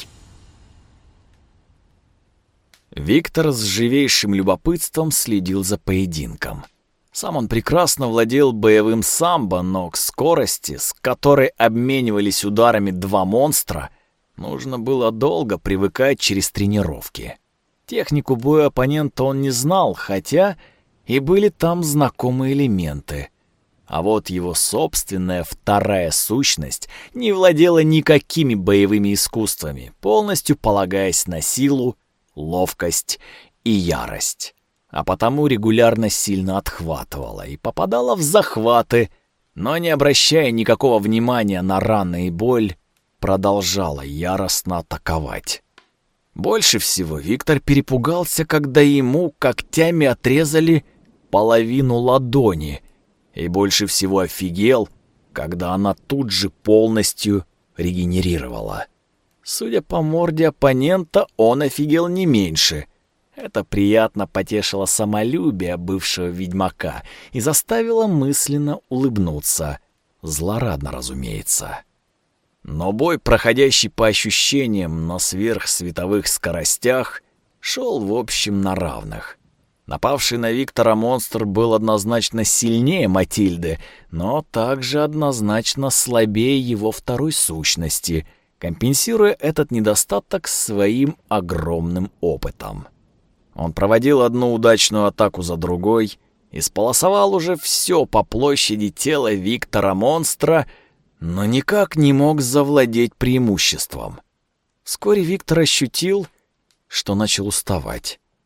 Виктор с живейшим любопытством следил за поединком. Сам он прекрасно владел боевым самбо, но к скорости, с которой обменивались ударами два монстра, нужно было долго привыкать через тренировки. Технику боя оппонента он не знал, хотя и были там знакомые элементы. А вот его собственная вторая сущность не владела никакими боевыми искусствами, полностью полагаясь на силу, ловкость и ярость, а потому регулярно сильно отхватывала и попадала в захваты, но, не обращая никакого внимания на раны и боль, продолжала яростно атаковать. Больше всего Виктор перепугался, когда ему когтями отрезали половину ладони, и больше всего офигел, когда она тут же полностью регенерировала. Судя по морде оппонента, он офигел не меньше. Это приятно потешило самолюбие бывшего ведьмака и заставило мысленно улыбнуться. Злорадно, разумеется. Но бой, проходящий по ощущениям на сверхсветовых скоростях, шел в общем на равных. Напавший на Виктора монстр был однозначно сильнее Матильды, но также однозначно слабее его второй сущности, компенсируя этот недостаток своим огромным опытом. Он проводил одну удачную атаку за другой и сполосовал уже все по площади тела Виктора-монстра, но никак не мог завладеть преимуществом. Вскоре Виктор ощутил, что начал уставать.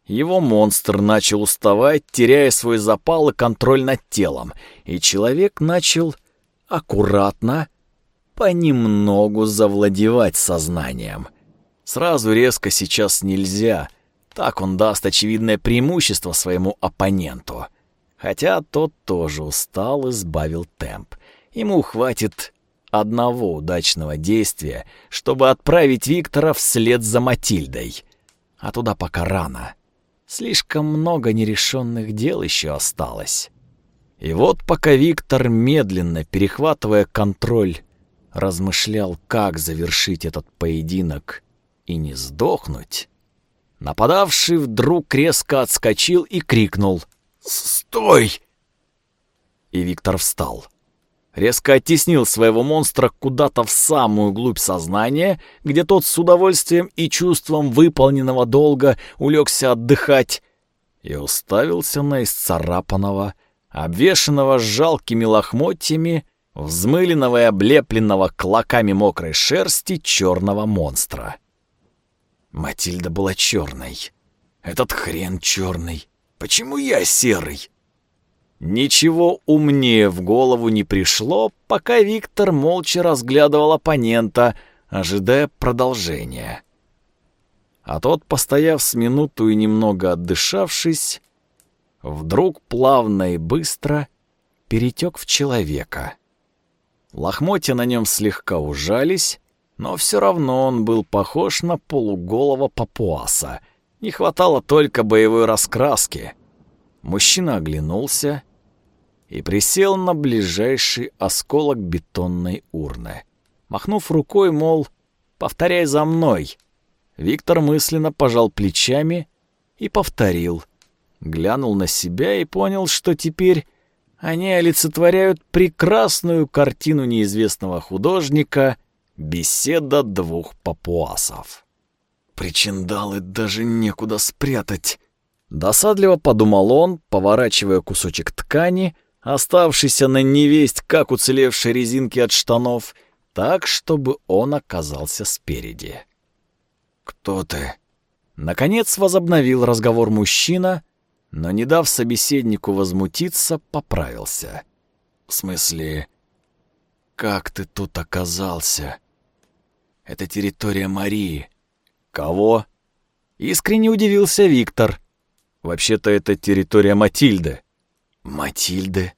Его монстр начал уставать, теряя свой запал и контроль над телом, и человек начал аккуратно, понемногу завладевать сознанием. Сразу резко сейчас нельзя, так он даст очевидное преимущество своему оппоненту. Хотя тот тоже устал и сбавил темп. Ему хватит одного удачного действия, чтобы отправить Виктора вслед за Матильдой. А туда пока рано. Слишком много нерешенных дел еще осталось. И вот пока Виктор, медленно перехватывая контроль, размышлял, как завершить этот поединок и не сдохнуть, нападавший вдруг резко отскочил и крикнул: «Стой!» И Виктор встал. Резко оттеснил своего монстра куда-то в самую глубь сознания, где тот с удовольствием и чувством выполненного долга улегся отдыхать, и уставился на исцарапанного, обвешанного жалкими лохмотьями, взмыленного и облепленного клоками мокрой шерсти черного монстра. Матильда была черной. Этот хрен черный. Почему я серый? Ничего умнее в голову не пришло, пока Виктор молча разглядывал оппонента, ожидая продолжения. А тот, постояв с минуту и немного отдышавшись, вдруг плавно и быстро перетек в человека. Лохмотья на нем слегка ужались, но все равно он был похож на полуголого папуаса. Не хватало только боевой раскраски. Мужчина оглянулся и присел на ближайший осколок бетонной урны. Махнув рукой, мол, «Повторяй за мной», Виктор мысленно пожал плечами и повторил. Глянул на себя и понял, что теперь они олицетворяют прекрасную картину неизвестного художника «Беседа двух папуасов». «Причиндалы даже некуда спрятать», — досадливо подумал он, поворачивая кусочек ткани, оставшийся на невесть как уцелевшей резинке от штанов, так, чтобы он оказался спереди. «Кто ты?» Наконец возобновил разговор мужчина, но, не дав собеседнику возмутиться, поправился. «В смысле, как ты тут оказался? Это территория Марии». «Кого?» Искренне удивился Виктор. «Вообще-то это территория Матильды». «Матильды?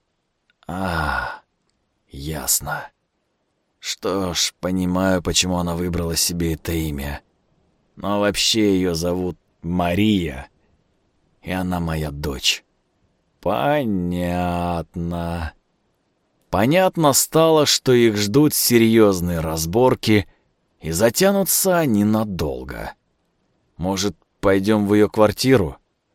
А, ясно. Что ж, понимаю, почему она выбрала себе это имя. Но вообще ее зовут Мария, и она моя дочь». «Понятно». Понятно стало, что их ждут серьезные разборки, и затянутся они надолго. «Может, пойдем в ее квартиру?»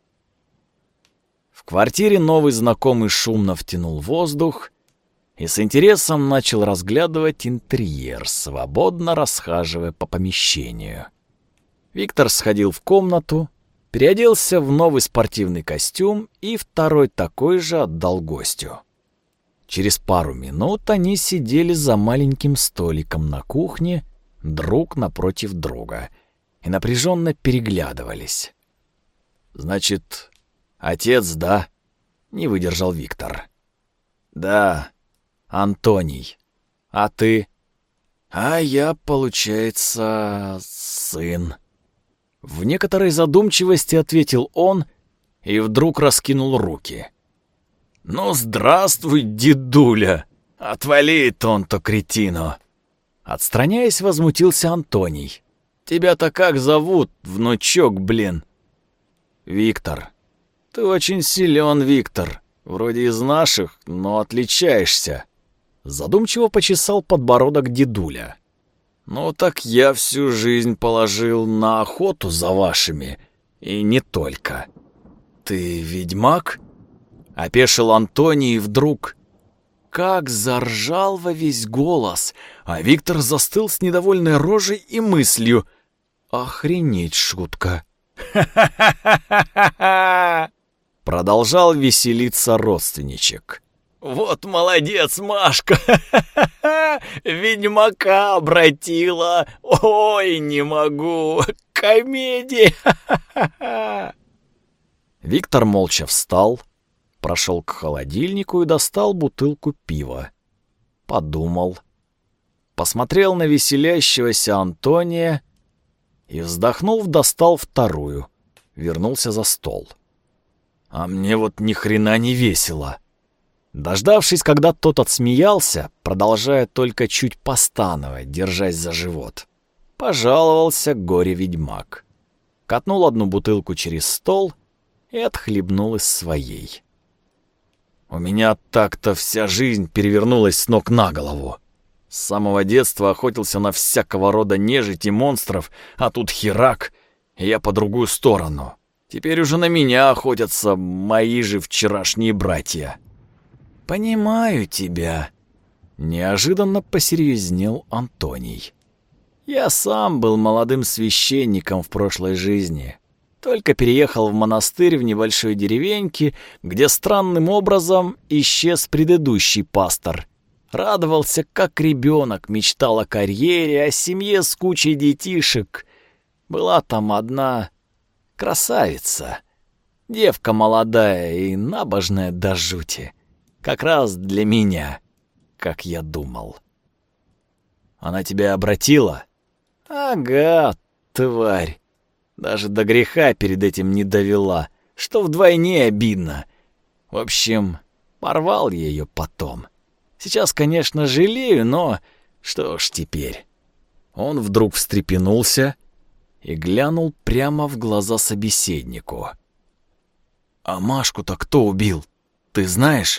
В квартире новый знакомый шумно втянул воздух и с интересом начал разглядывать интерьер, свободно расхаживая по помещению. Виктор сходил в комнату, переоделся в новый спортивный костюм и второй такой же отдал гостю. Через пару минут они сидели за маленьким столиком на кухне, друг напротив друга, и напряженно переглядывались. «Значит, отец, да?» — не выдержал Виктор. «Да, Антоний. А ты?» «А я, получается, сын». В некоторой задумчивости ответил он и вдруг раскинул руки. «Ну, здравствуй, дедуля! Отвали, тонто кретино!» Отстраняясь, возмутился Антоний. «Тебя-то как зовут, внучок, блин?» «Виктор». «Ты очень силен, Виктор. Вроде из наших, но отличаешься». Задумчиво почесал подбородок дедуля. «Ну так я всю жизнь положил на охоту за вашими, и не только». «Ты ведьмак?» — опешил Антоний и вдруг как заржал во весь голос, а Виктор застыл с недовольной рожей и мыслью: «Охренеть шутка!» «Ха-ха-ха-ха-ха-ха!» Продолжал веселиться родственничек. «Вот молодец, Машка! Ха-ха-ха! Ведьмака обратила! Ой, не могу! Комедия! Ха-ха-ха!» Виктор молча встал, прошел к холодильнику и достал бутылку пива. Подумал, посмотрел на веселящегося Антония и, вздохнув, достал вторую, вернулся за стол. А мне вот ни хрена не весело. Дождавшись, когда тот отсмеялся, продолжая только чуть постановать, держась за живот, пожаловался горе-ведьмак. Катнул одну бутылку через стол и отхлебнул из своей. У меня так-то вся жизнь перевернулась с ног на голову. С самого детства охотился на всякого рода нежить и монстров, а тут херак, и я по другую сторону. Теперь уже на меня охотятся мои же вчерашние братья. «Понимаю тебя», — неожиданно посерьезнел Антоний. «Я сам был молодым священником в прошлой жизни. Только переехал в монастырь в небольшой деревеньке, где странным образом исчез предыдущий пастор. Радовался, как ребенок, мечтал о карьере, о семье с кучей детишек. Была там одна красавица, девка молодая и набожная до жути. Как раз для меня, как я думал. Она тебя обратила? Ага, тварь. Даже до греха перед этим не довела, что вдвойне обидно. В общем, порвал я ее потом. Сейчас, конечно, жалею, но что ж теперь? Он вдруг встрепенулся и глянул прямо в глаза собеседнику. «А Машку-то кто убил? Ты знаешь?»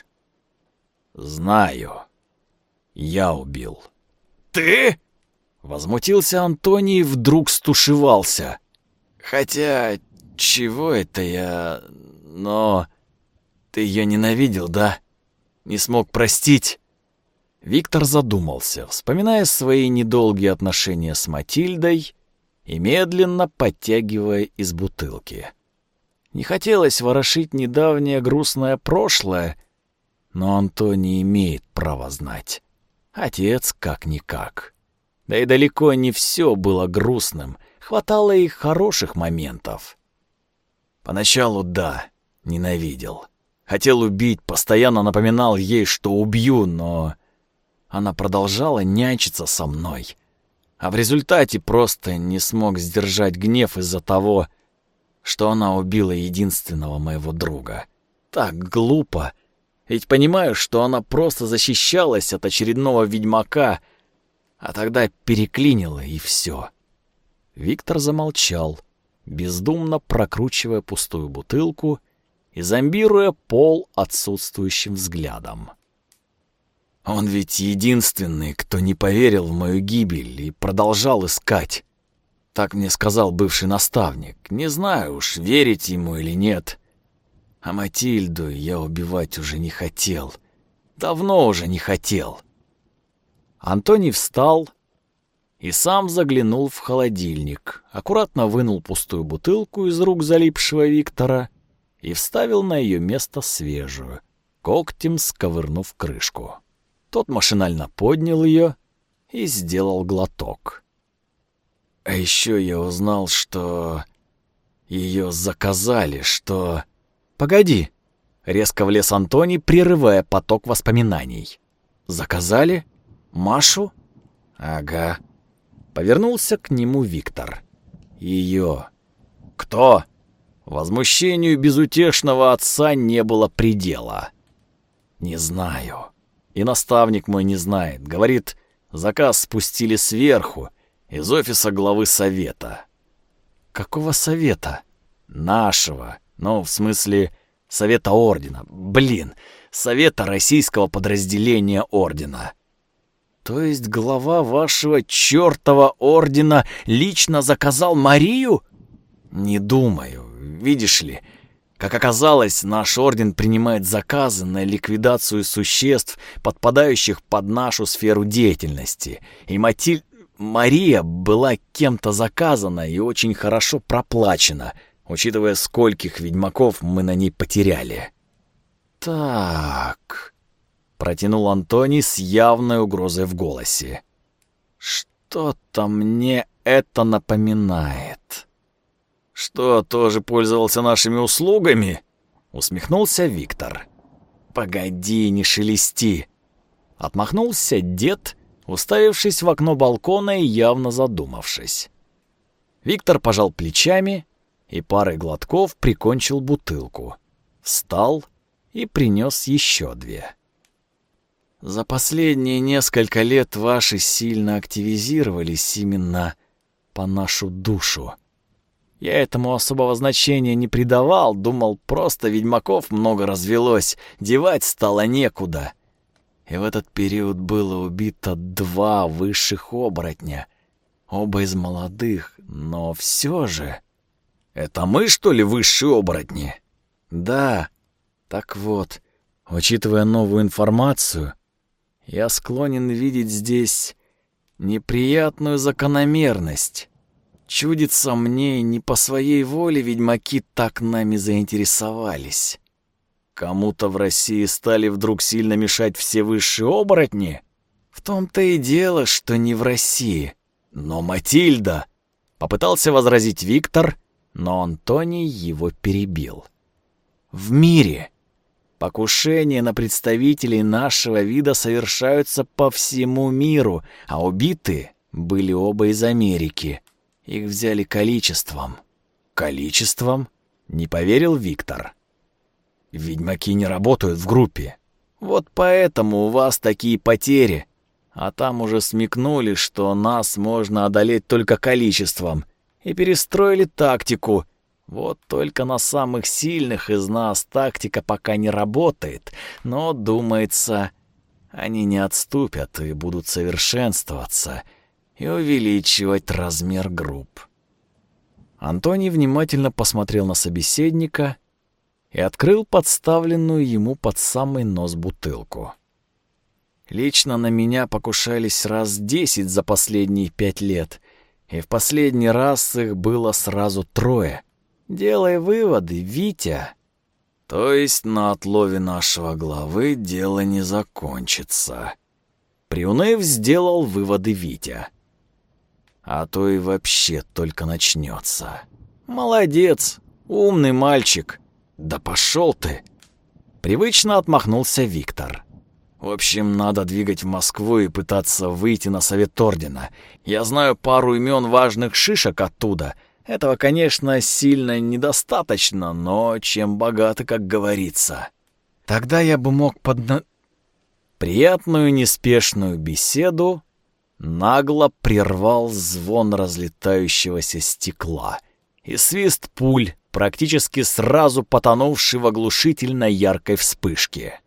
«Знаю. Я убил». «Ты?» Возмутился Антоний и вдруг стушевался. «Хотя, чего это я... Но... Ты ее ненавидел, да? Не смог простить?» Виктор задумался, вспоминая свои недолгие отношения с Матильдой и медленно подтягивая из бутылки. Не хотелось ворошить недавнее грустное прошлое, но Антоний имеет право знать. Отец как-никак. Да и далеко не все было грустным, хватало и хороших моментов. Поначалу, да, ненавидел. Хотел убить, постоянно напоминал ей, что убью, но она продолжала нянчиться со мной. А в результате просто не смог сдержать гнев из-за того, что она убила единственного моего друга. Так глупо. Ведь понимаю, что она просто защищалась от очередного ведьмака, а тогда переклинила, и все. Виктор замолчал, бездумно прокручивая пустую бутылку и зомбируя пол отсутствующим взглядом. Он ведь единственный, кто не поверил в мою гибель и продолжал искать. Так мне сказал бывший наставник. Не знаю уж, верить ему или нет. А Матильду я убивать уже не хотел. Давно уже не хотел. Антоний встал и сам заглянул в холодильник, аккуратно вынул пустую бутылку из рук залипшего Виктора и вставил на ее место свежую, когтем сковырнув крышку. Тот машинально поднял ее и сделал глоток. А еще я узнал, что ее заказали, что... «Погоди!» — резко влез Антоний, прерывая поток воспоминаний. «Заказали? Машу?» «Ага». Повернулся к нему Виктор. «Ее». «Кто?» Возмущению безутешного отца не было предела. «Не знаю. И наставник мой не знает. Говорит, заказ спустили сверху, из офиса главы совета». «Какого совета?» «Нашего. Ну, в смысле, совета ордена. Блин, совета российского подразделения ордена». «То есть глава вашего чёртова ордена лично заказал Марию?» «Не думаю. Видишь ли, как оказалось, наш орден принимает заказы на ликвидацию существ, подпадающих под нашу сферу деятельности. И Матиль... Мария была кем-то заказана и очень хорошо проплачена, учитывая, скольких ведьмаков мы на ней потеряли». «Так...» — протянул Антоний с явной угрозой в голосе. «Что-то мне это напоминает. «Что, тоже пользовался нашими услугами?» — усмехнулся Виктор. «Погоди, не шелести!» — отмахнулся дед, уставившись в окно балкона и явно задумавшись. Виктор пожал плечами и парой глотков прикончил бутылку, встал и принес еще две. «За последние несколько лет ваши сильно активизировались именно по нашу душу. Я этому особого значения не придавал, думал, просто ведьмаков много развелось, девать стало некуда. И в этот период было убито два высших оборотня, оба из молодых, но все же...» «Это мы, что ли, высшие оборотни?» «Да. Так вот, учитывая новую информацию, я склонен видеть здесь неприятную закономерность. Чудится мне, не по своей воле ведьмаки так нами заинтересовались. Кому-то в России стали вдруг сильно мешать все высшие оборотни? В том-то и дело, что не в России. Но Матильда!» Попытался возразить Виктор, но Антоний его перебил. «В мире покушения на представителей нашего вида совершаются по всему миру, а убиты были оба из Америки. Их взяли количеством». «Количеством?» — не поверил Виктор. «Ведьмаки не работают в группе. Вот поэтому у вас такие потери. А там уже смекнули, что нас можно одолеть только количеством, и перестроили тактику. Вот только на самых сильных из нас тактика пока не работает, но, думается, они не отступят и будут совершенствоваться и увеличивать размер групп». Антоний внимательно посмотрел на собеседника и открыл подставленную ему под самый нос бутылку. «Лично на меня покушались раз десять за последние пять лет, и в последний раз их было сразу трое. Делай выводы, Витя». «То есть на отлове нашего главы дело не закончится?» Приуныв, сделал выводы Витя. «А то и вообще только начнется». «Молодец, умный мальчик». «Да пошел ты!» Привычно отмахнулся Виктор. «В общем, надо двигать в Москву и пытаться выйти на совет ордена. Я знаю пару имен важных шишек оттуда. Этого, конечно, сильно недостаточно, но чем богаты, как говорится. Тогда я бы мог подна...» Приятную неспешную беседу нагло прервал звон разлетающегося стекла и свист пуль, практически сразу потонувший в оглушительно яркой вспышке.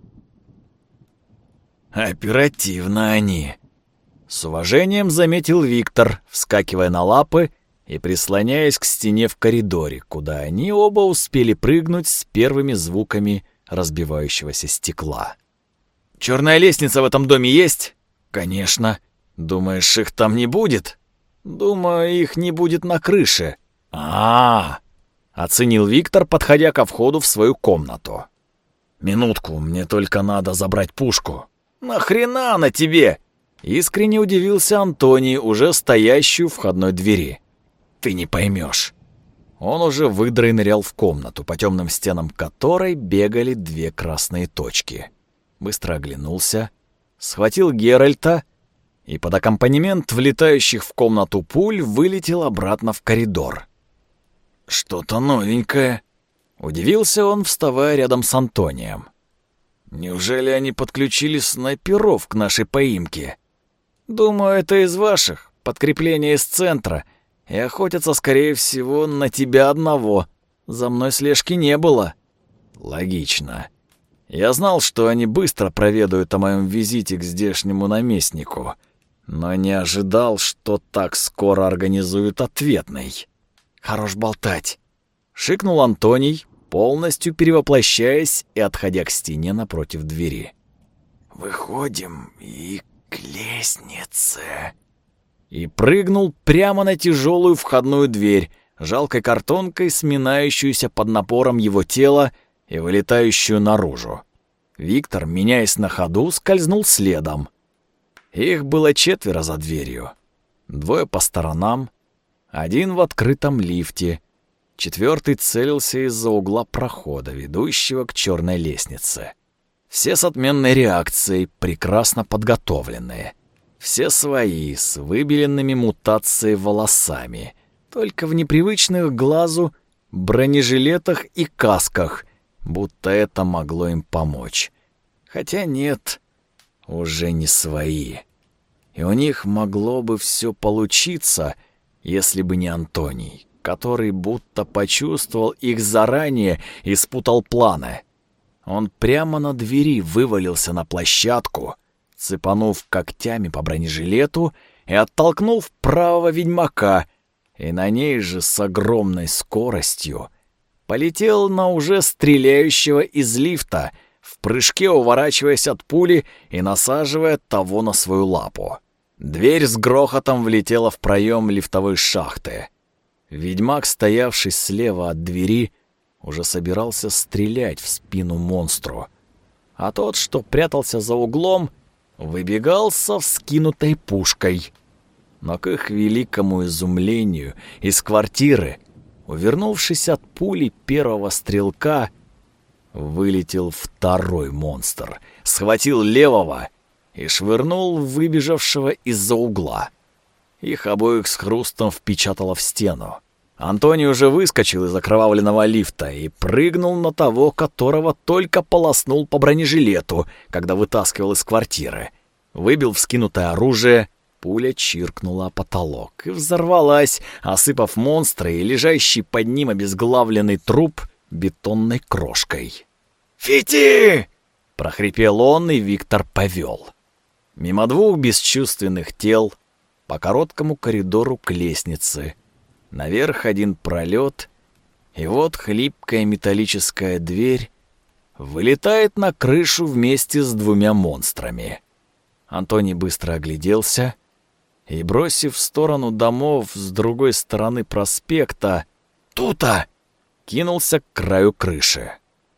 «Оперативно они», — с уважением заметил Виктор, вскакивая на лапы и прислоняясь к стене в коридоре, куда они оба успели прыгнуть с первыми звуками разбивающегося стекла. «Черная лестница в этом доме есть?» «Конечно. Думаешь, их там не будет?» «Думаю, их не будет на крыше». «А-а-а!» — оценил Виктор, подходя ко входу в свою комнату. «Минутку, мне только надо забрать пушку». «Нахрена она тебе?» — искренне удивился Антоний, уже стоящий у входной двери. «Ты не поймешь». Он уже выдрой нырял в комнату, по темным стенам которой бегали две красные точки. Быстро оглянулся, схватил Геральта и под аккомпанемент влетающих в комнату пуль вылетел обратно в коридор. «Что-то новенькое», — удивился он, вставая рядом с Антонием. «Неужели они подключили снайперов к нашей поимке?» «Думаю, это из ваших, подкрепление из центра, и охотятся, скорее всего, на тебя одного. За мной слежки не было». «Логично. Я знал, что они быстро проведают о моем визите к здешнему наместнику, но не ожидал, что так скоро организуют ответный». «Хорош болтать», — шикнул Антоний, полностью перевоплощаясь и отходя к стене напротив двери. «Выходим и к лестнице». И прыгнул прямо на тяжелую входную дверь, жалкой картонкой, сминающуюся под напором его тела и вылетающую наружу. Виктор, меняясь на ходу, скользнул следом. Их было четверо за дверью. Двое по сторонам, один в открытом лифте Четвертый целился из-за угла прохода, ведущего к черной лестнице. Все с отменной реакцией, прекрасно подготовленные. Все свои, с выбеленными мутацией волосами. Только в непривычных глазу бронежилетах и касках, будто это могло им помочь. Хотя нет, уже не свои. И у них могло бы все получиться, если бы не Антоний, который будто почувствовал их заранее и спутал планы. Он прямо на двери вывалился на площадку, цепанув когтями по бронежилету и оттолкнув правого ведьмака, и на ней же с огромной скоростью полетел на уже стреляющего из лифта, в прыжке уворачиваясь от пули и насаживая того на свою лапу. Дверь с грохотом влетела в проем лифтовой шахты. Ведьмак, стоявший слева от двери, уже собирался стрелять в спину монстру, а тот, что прятался за углом, выбегал со вскинутой пушкой. Но к их великому изумлению из квартиры, увернувшись от пули первого стрелка, вылетел второй монстр, схватил левого и швырнул выбежавшего из-за угла. Их обоих с хрустом впечатало в стену. Антоний уже выскочил из окровавленного лифта и прыгнул на того, которого только полоснул по бронежилету, когда вытаскивал из квартиры. Выбил вскинутое оружие, пуля чиркнула о потолок и взорвалась, осыпав монстра и лежащий под ним обезглавленный труп бетонной крошкой. «Фити!» — прохрипел он, и Виктор повел. Мимо двух бесчувственных тел, по короткому коридору к лестнице, наверх один пролет, и вот хлипкая металлическая дверь вылетает на крышу вместе с двумя монстрами. Антоний быстро огляделся и, бросив в сторону домов с другой стороны проспекта «Тута!», кинулся к краю крыши.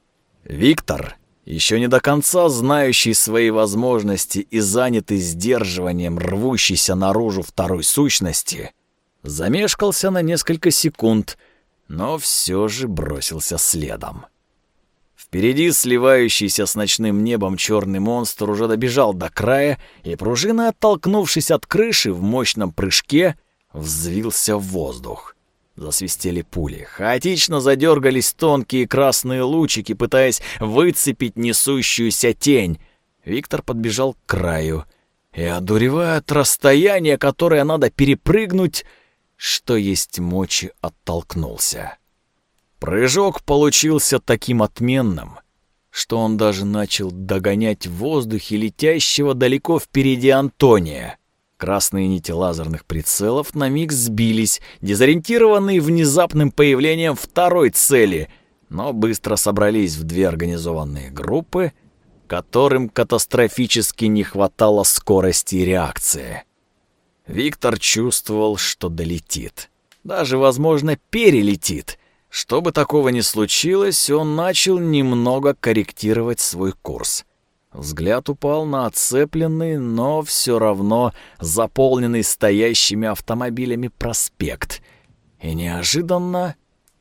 Виктор, еще не до конца знающий свои возможности и занятый сдерживанием рвущейся наружу второй сущности, замешкался на несколько секунд, но все же бросился следом. Впереди сливающийся с ночным небом черный монстр уже добежал до края, и пружина, оттолкнувшись от крыши в мощном прыжке, взвился в воздух. Засвистели пули, хаотично задергались тонкие красные лучики, пытаясь выцепить несущуюся тень. Виктор подбежал к краю и, одуревая от расстояния, которое надо перепрыгнуть, что есть мочи, оттолкнулся. Прыжок получился таким отменным, что он даже начал догонять в воздухе летящего далеко впереди Антония. Красные нити лазерных прицелов на миг сбились, дезориентированные внезапным появлением второй цели, но быстро собрались в две организованные группы, которым катастрофически не хватало скорости реакции. Виктор чувствовал, что долетит. Даже, возможно, перелетит. Чтобы такого не случилось, он начал немного корректировать свой курс. Взгляд упал на оцепленный, но все равно заполненный стоящими автомобилями проспект. И неожиданно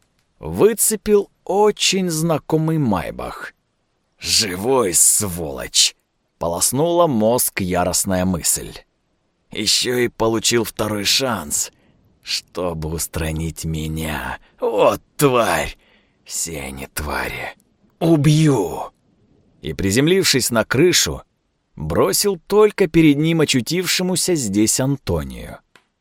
выцепил очень знакомый Майбах. «Живой, сволочь!» — полоснула мозг яростная мысль. Еще и получил второй шанс, чтобы устранить меня. Вот тварь! Все они твари. Убью! И, приземлившись на крышу, бросил только перед ним очутившемуся здесь Антонию.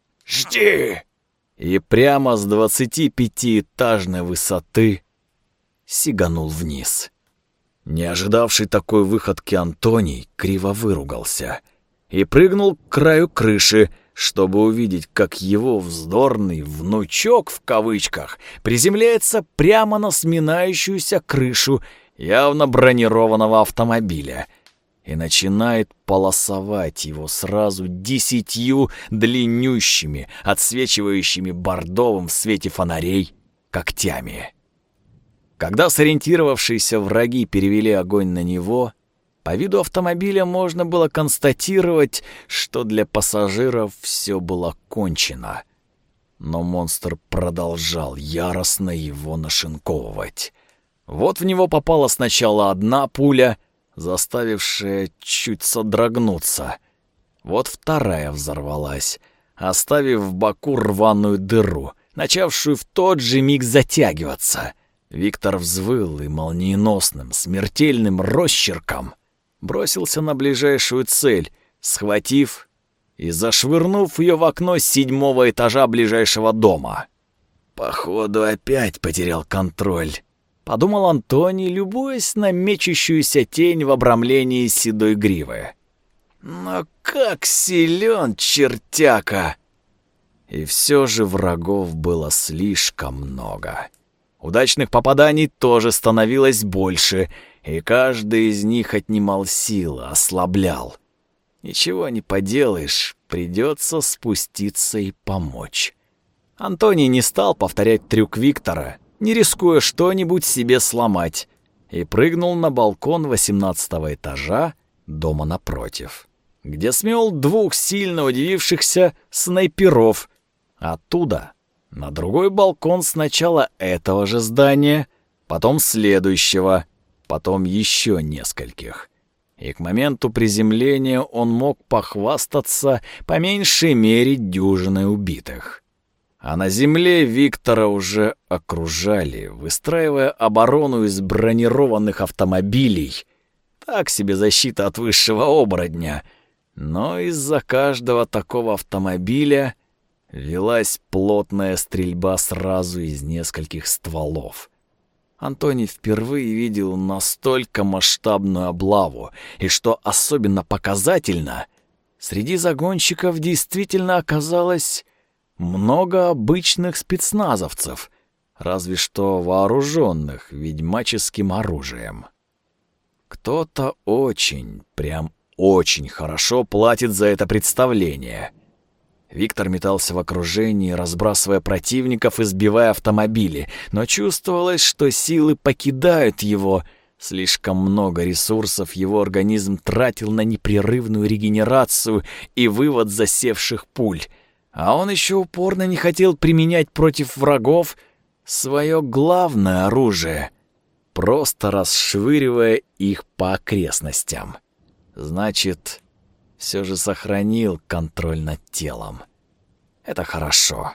«Жди!» И прямо с двадцатипятиэтажной высоты сиганул вниз. Не ожидавший такой выходки Антоний криво выругался и прыгнул к краю крыши, чтобы увидеть, как его вздорный «внучок» в кавычках приземляется прямо на сминающуюся крышу явно бронированного автомобиля и начинает полосовать его сразу десятью длиннющими, отсвечивающими бордовым в свете фонарей, когтями. Когда сориентировавшиеся враги перевели огонь на него, по виду автомобиля можно было констатировать, что для пассажиров все было кончено. но монстр продолжал яростно его нашинковывать. Вот в него попала сначала одна пуля, заставившая чуть содрогнуться. Вот вторая взорвалась, оставив в боку рваную дыру, начавшую в тот же миг затягиваться. Виктор взвыл и молниеносным, смертельным росчерком бросился на ближайшую цель, схватив и зашвырнув ее в окно седьмого этажа ближайшего дома. «Походу, опять потерял контроль», — подумал Антоний, любуясь на мечущуюся тень в обрамлении седой гривы. «Но как силен чертяка!» И все же врагов было слишком много. Удачных попаданий тоже становилось больше, и каждый из них отнимал силы, ослаблял. Ничего не поделаешь, придется спуститься и помочь. Антоний не стал повторять трюк Виктора, не рискуя что-нибудь себе сломать, и прыгнул на балкон восемнадцатого этажа дома напротив, где смел двух сильно удивившихся снайперов. Оттуда на другой балкон сначала этого же здания, потом следующего, потом еще нескольких. И к моменту приземления он мог похвастаться по меньшей мере дюжиной убитых. А на земле Виктора уже окружали, выстраивая оборону из бронированных автомобилей. Так себе защита от высшего оборотня. Но из-за каждого такого автомобиля велась плотная стрельба сразу из нескольких стволов. Антоний впервые видел настолько масштабную облаву, и что особенно показательно, среди загонщиков действительно оказалось много обычных спецназовцев, разве что вооруженных ведьмаческим оружием. Кто-то очень, прям очень хорошо платит за это представление. Виктор метался в окружении, разбрасывая противников и сбивая автомобили, но чувствовалось, что силы покидают его. Слишком много ресурсов его организм тратил на непрерывную регенерацию и вывод засевших пуль. А он еще упорно не хотел применять против врагов свое главное оружие, просто расшвыривая их по окрестностям. Значит, все же сохранил контроль над телом. Это хорошо.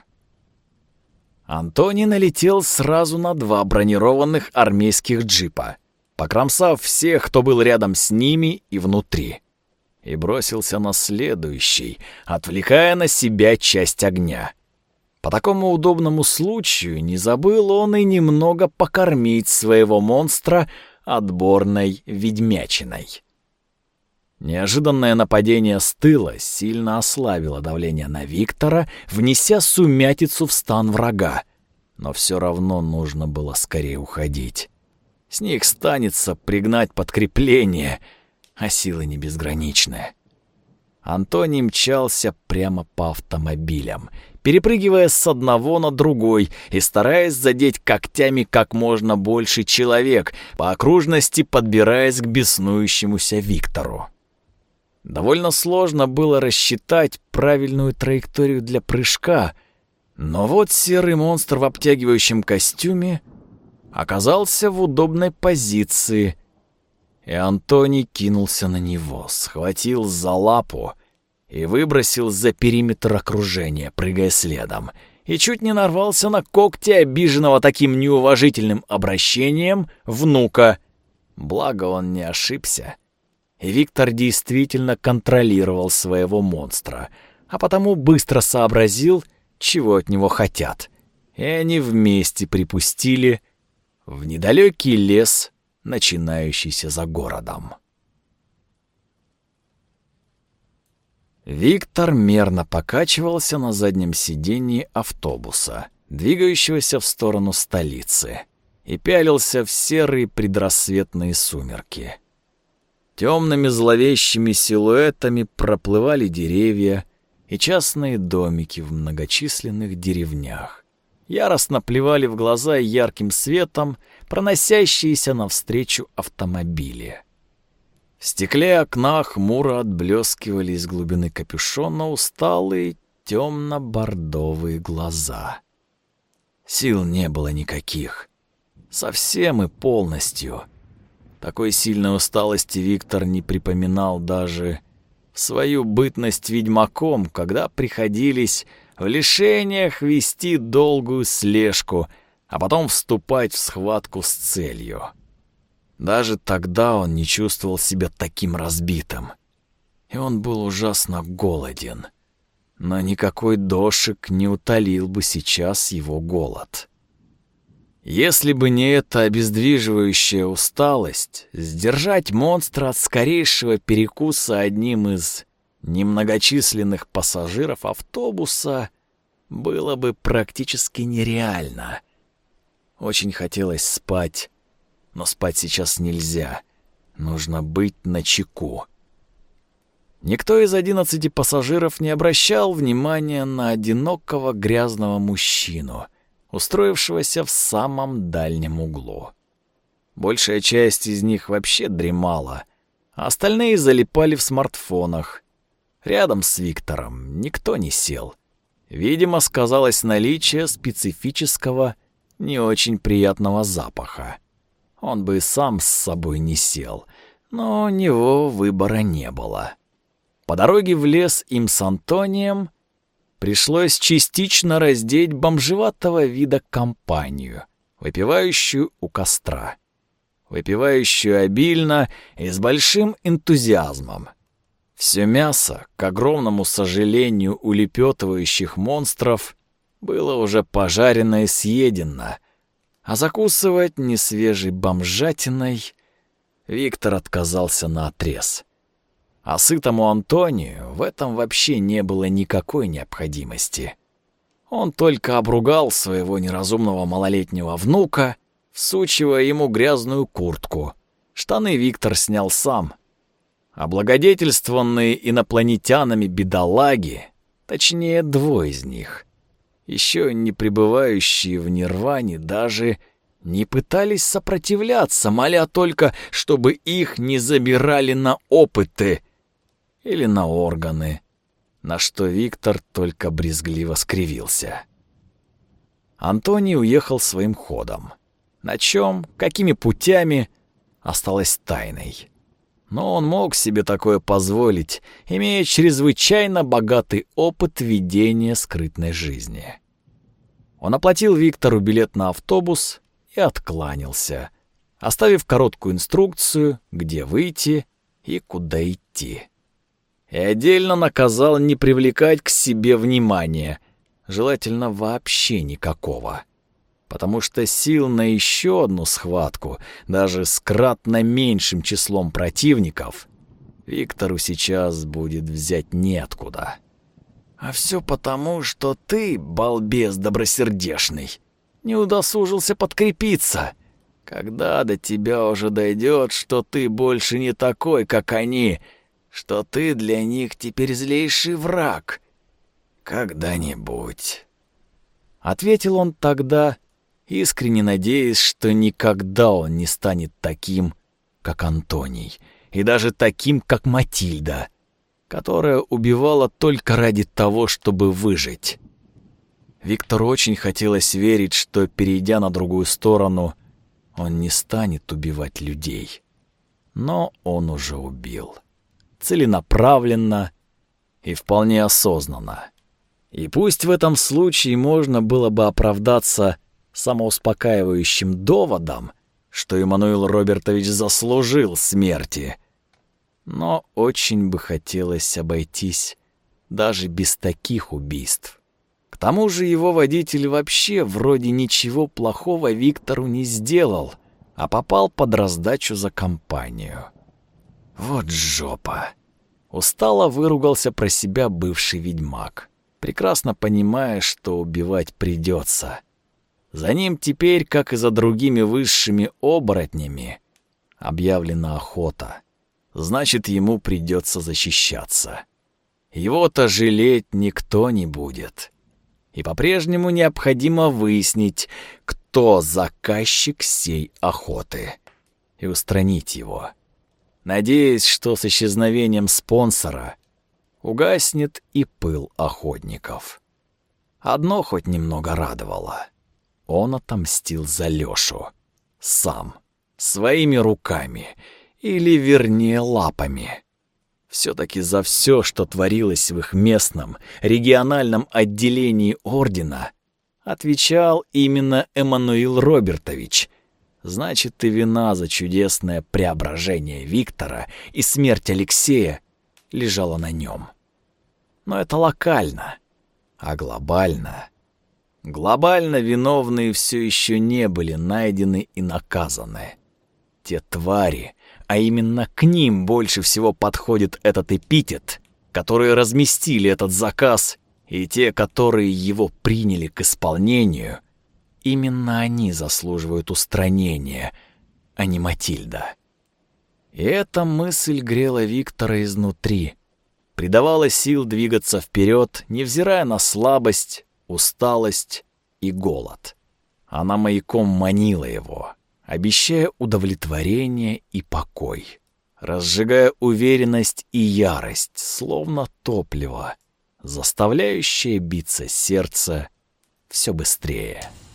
Антоний налетел сразу на два бронированных армейских джипа, покромсав всех, кто был рядом с ними и внутри, и бросился на следующий, отвлекая на себя часть огня. По такому удобному случаю не забыл он и немного покормить своего монстра отборной ведьмячиной. Неожиданное нападение с тыла сильно ослабило давление на Виктора, внеся сумятицу в стан врага. Но все равно нужно было скорее уходить. С них станется пригнать подкрепление, а силы не безграничны. Антоний мчался прямо по автомобилям, перепрыгивая с одного на другой и стараясь задеть когтями как можно больше человек, по окружности подбираясь к беснующемуся Виктору. Довольно сложно было рассчитать правильную траекторию для прыжка, но вот серый монстр в обтягивающем костюме оказался в удобной позиции, и Антоний кинулся на него, схватил за лапу и выбросил за периметр окружения, прыгая следом, и чуть не нарвался на когти обиженного таким неуважительным обращением внука. Благо он не ошибся. И Виктор действительно контролировал своего монстра, а потому быстро сообразил, чего от него хотят. И они вместе припустили в недалекий лес, начинающийся за городом. Виктор мерно покачивался на заднем сиденье автобуса, двигающегося в сторону столицы, и пялился в серые предрассветные сумерки. Темными зловещими силуэтами проплывали деревья и частные домики в многочисленных деревнях. Яростно плевали в глаза ярким светом проносящиеся навстречу автомобили. В стекле окна хмуро отблескивали из глубины капюшона усталые темно-бордовые глаза. Сил не было никаких. Совсем и полностью. Такой сильной усталости Виктор не припоминал даже в свою бытность ведьмаком, когда приходилось в лишениях вести долгую слежку, а потом вступать в схватку с целью. Даже тогда он не чувствовал себя таким разбитым. И он был ужасно голоден. Но никакой дошик не утолил бы сейчас его голод. Если бы не эта обездвиживающая усталость, сдержать монстра от скорейшего перекуса одним из немногочисленных пассажиров автобуса было бы практически нереально. Очень хотелось спать, но спать сейчас нельзя. Нужно быть начеку. Никто из одиннадцати пассажиров не обращал внимания на одинокого грязного мужчину, устроившегося в самом дальнем углу. Большая часть из них вообще дремала, а остальные залипали в смартфонах. Рядом с Виктором никто не сел. Видимо, сказалось наличие специфического, не очень приятного запаха. Он бы сам с собой не сел, но у него выбора не было. По дороге в лес им с Антонием пришлось частично раздеть бомжеватого вида компанию, выпивающую у костра. Выпивающую обильно и с большим энтузиазмом. Все мясо, к огромному сожалению улепетывающих монстров, было уже пожарено и съедено, а закусывать несвежей бомжатиной Виктор отказался наотрез. А сытому Антонию в этом вообще не было никакой необходимости. Он только обругал своего неразумного малолетнего внука, всучивая ему грязную куртку. Штаны Виктор снял сам. Облагодетельствованные инопланетянами бедолаги, точнее двое из них, еще не пребывающие в нирване, даже не пытались сопротивляться, моля только, чтобы их не забирали на опыты или на органы, на что Виктор только брезгливо скривился. Антоний уехал своим ходом. На чем, какими путями, осталось тайной. Но он мог себе такое позволить, имея чрезвычайно богатый опыт ведения скрытной жизни. Он оплатил Виктору билет на автобус и откланялся, оставив короткую инструкцию, где выйти и куда идти. И отдельно наказал не привлекать к себе внимания, желательно вообще никакого. Потому что сил на еще одну схватку, даже с кратно меньшим числом противников, Виктору сейчас будет взять неоткуда. А все потому, что ты, балбес добросердечный, не удосужился подкрепиться. Когда до тебя уже дойдет, что ты больше не такой, как они, что ты для них теперь злейший враг. Когда-нибудь. Ответил он тогда, искренне надеясь, что никогда он не станет таким, как Антоний, и даже таким, как Матильда, которая убивала только ради того, чтобы выжить. Виктору очень хотелось верить, что, перейдя на другую сторону, он не станет убивать людей. Но он уже убил. Целенаправленно и вполне осознанно. И пусть в этом случае можно было бы оправдаться самоуспокаивающим доводом, что Эммануил Робертович заслужил смерти, но очень бы хотелось обойтись даже без таких убийств. К тому же его водитель вообще вроде ничего плохого Виктору не сделал, а попал под раздачу за компанию. Вот жопа. Устало выругался про себя бывший ведьмак, прекрасно понимая, что убивать придется. За ним теперь, как и за другими высшими оборотнями, объявлена охота. Значит, ему придется защищаться. Его-то жалеть никто не будет. И по-прежнему необходимо выяснить, кто заказчик сей охоты, и устранить его. Надеясь, что с исчезновением спонсора угаснет и пыл охотников. Одно хоть немного радовало. Он отомстил за Лёшу. Сам. Своими руками. Или, вернее, лапами. Всё-таки за всё, что творилось в их местном, региональном отделении ордена, отвечал именно Эммануил Робертович. Значит, и вина за чудесное преображение Виктора и смерть Алексея лежала на нём. Но это локально. А глобально... Глобально виновные всё ещё не были найдены и наказаны. Те твари, а именно к ним больше всего подходит этот эпитет, которые разместили этот заказ, и те, которые его приняли к исполнению, именно они заслуживают устранения, а не Матильда. И эта мысль грела Виктора изнутри, придавала сил двигаться вперед, невзирая на слабость, усталость и голод. Она маяком манила его, обещая удовлетворение и покой, разжигая уверенность и ярость, словно топливо, заставляющее биться сердце все быстрее.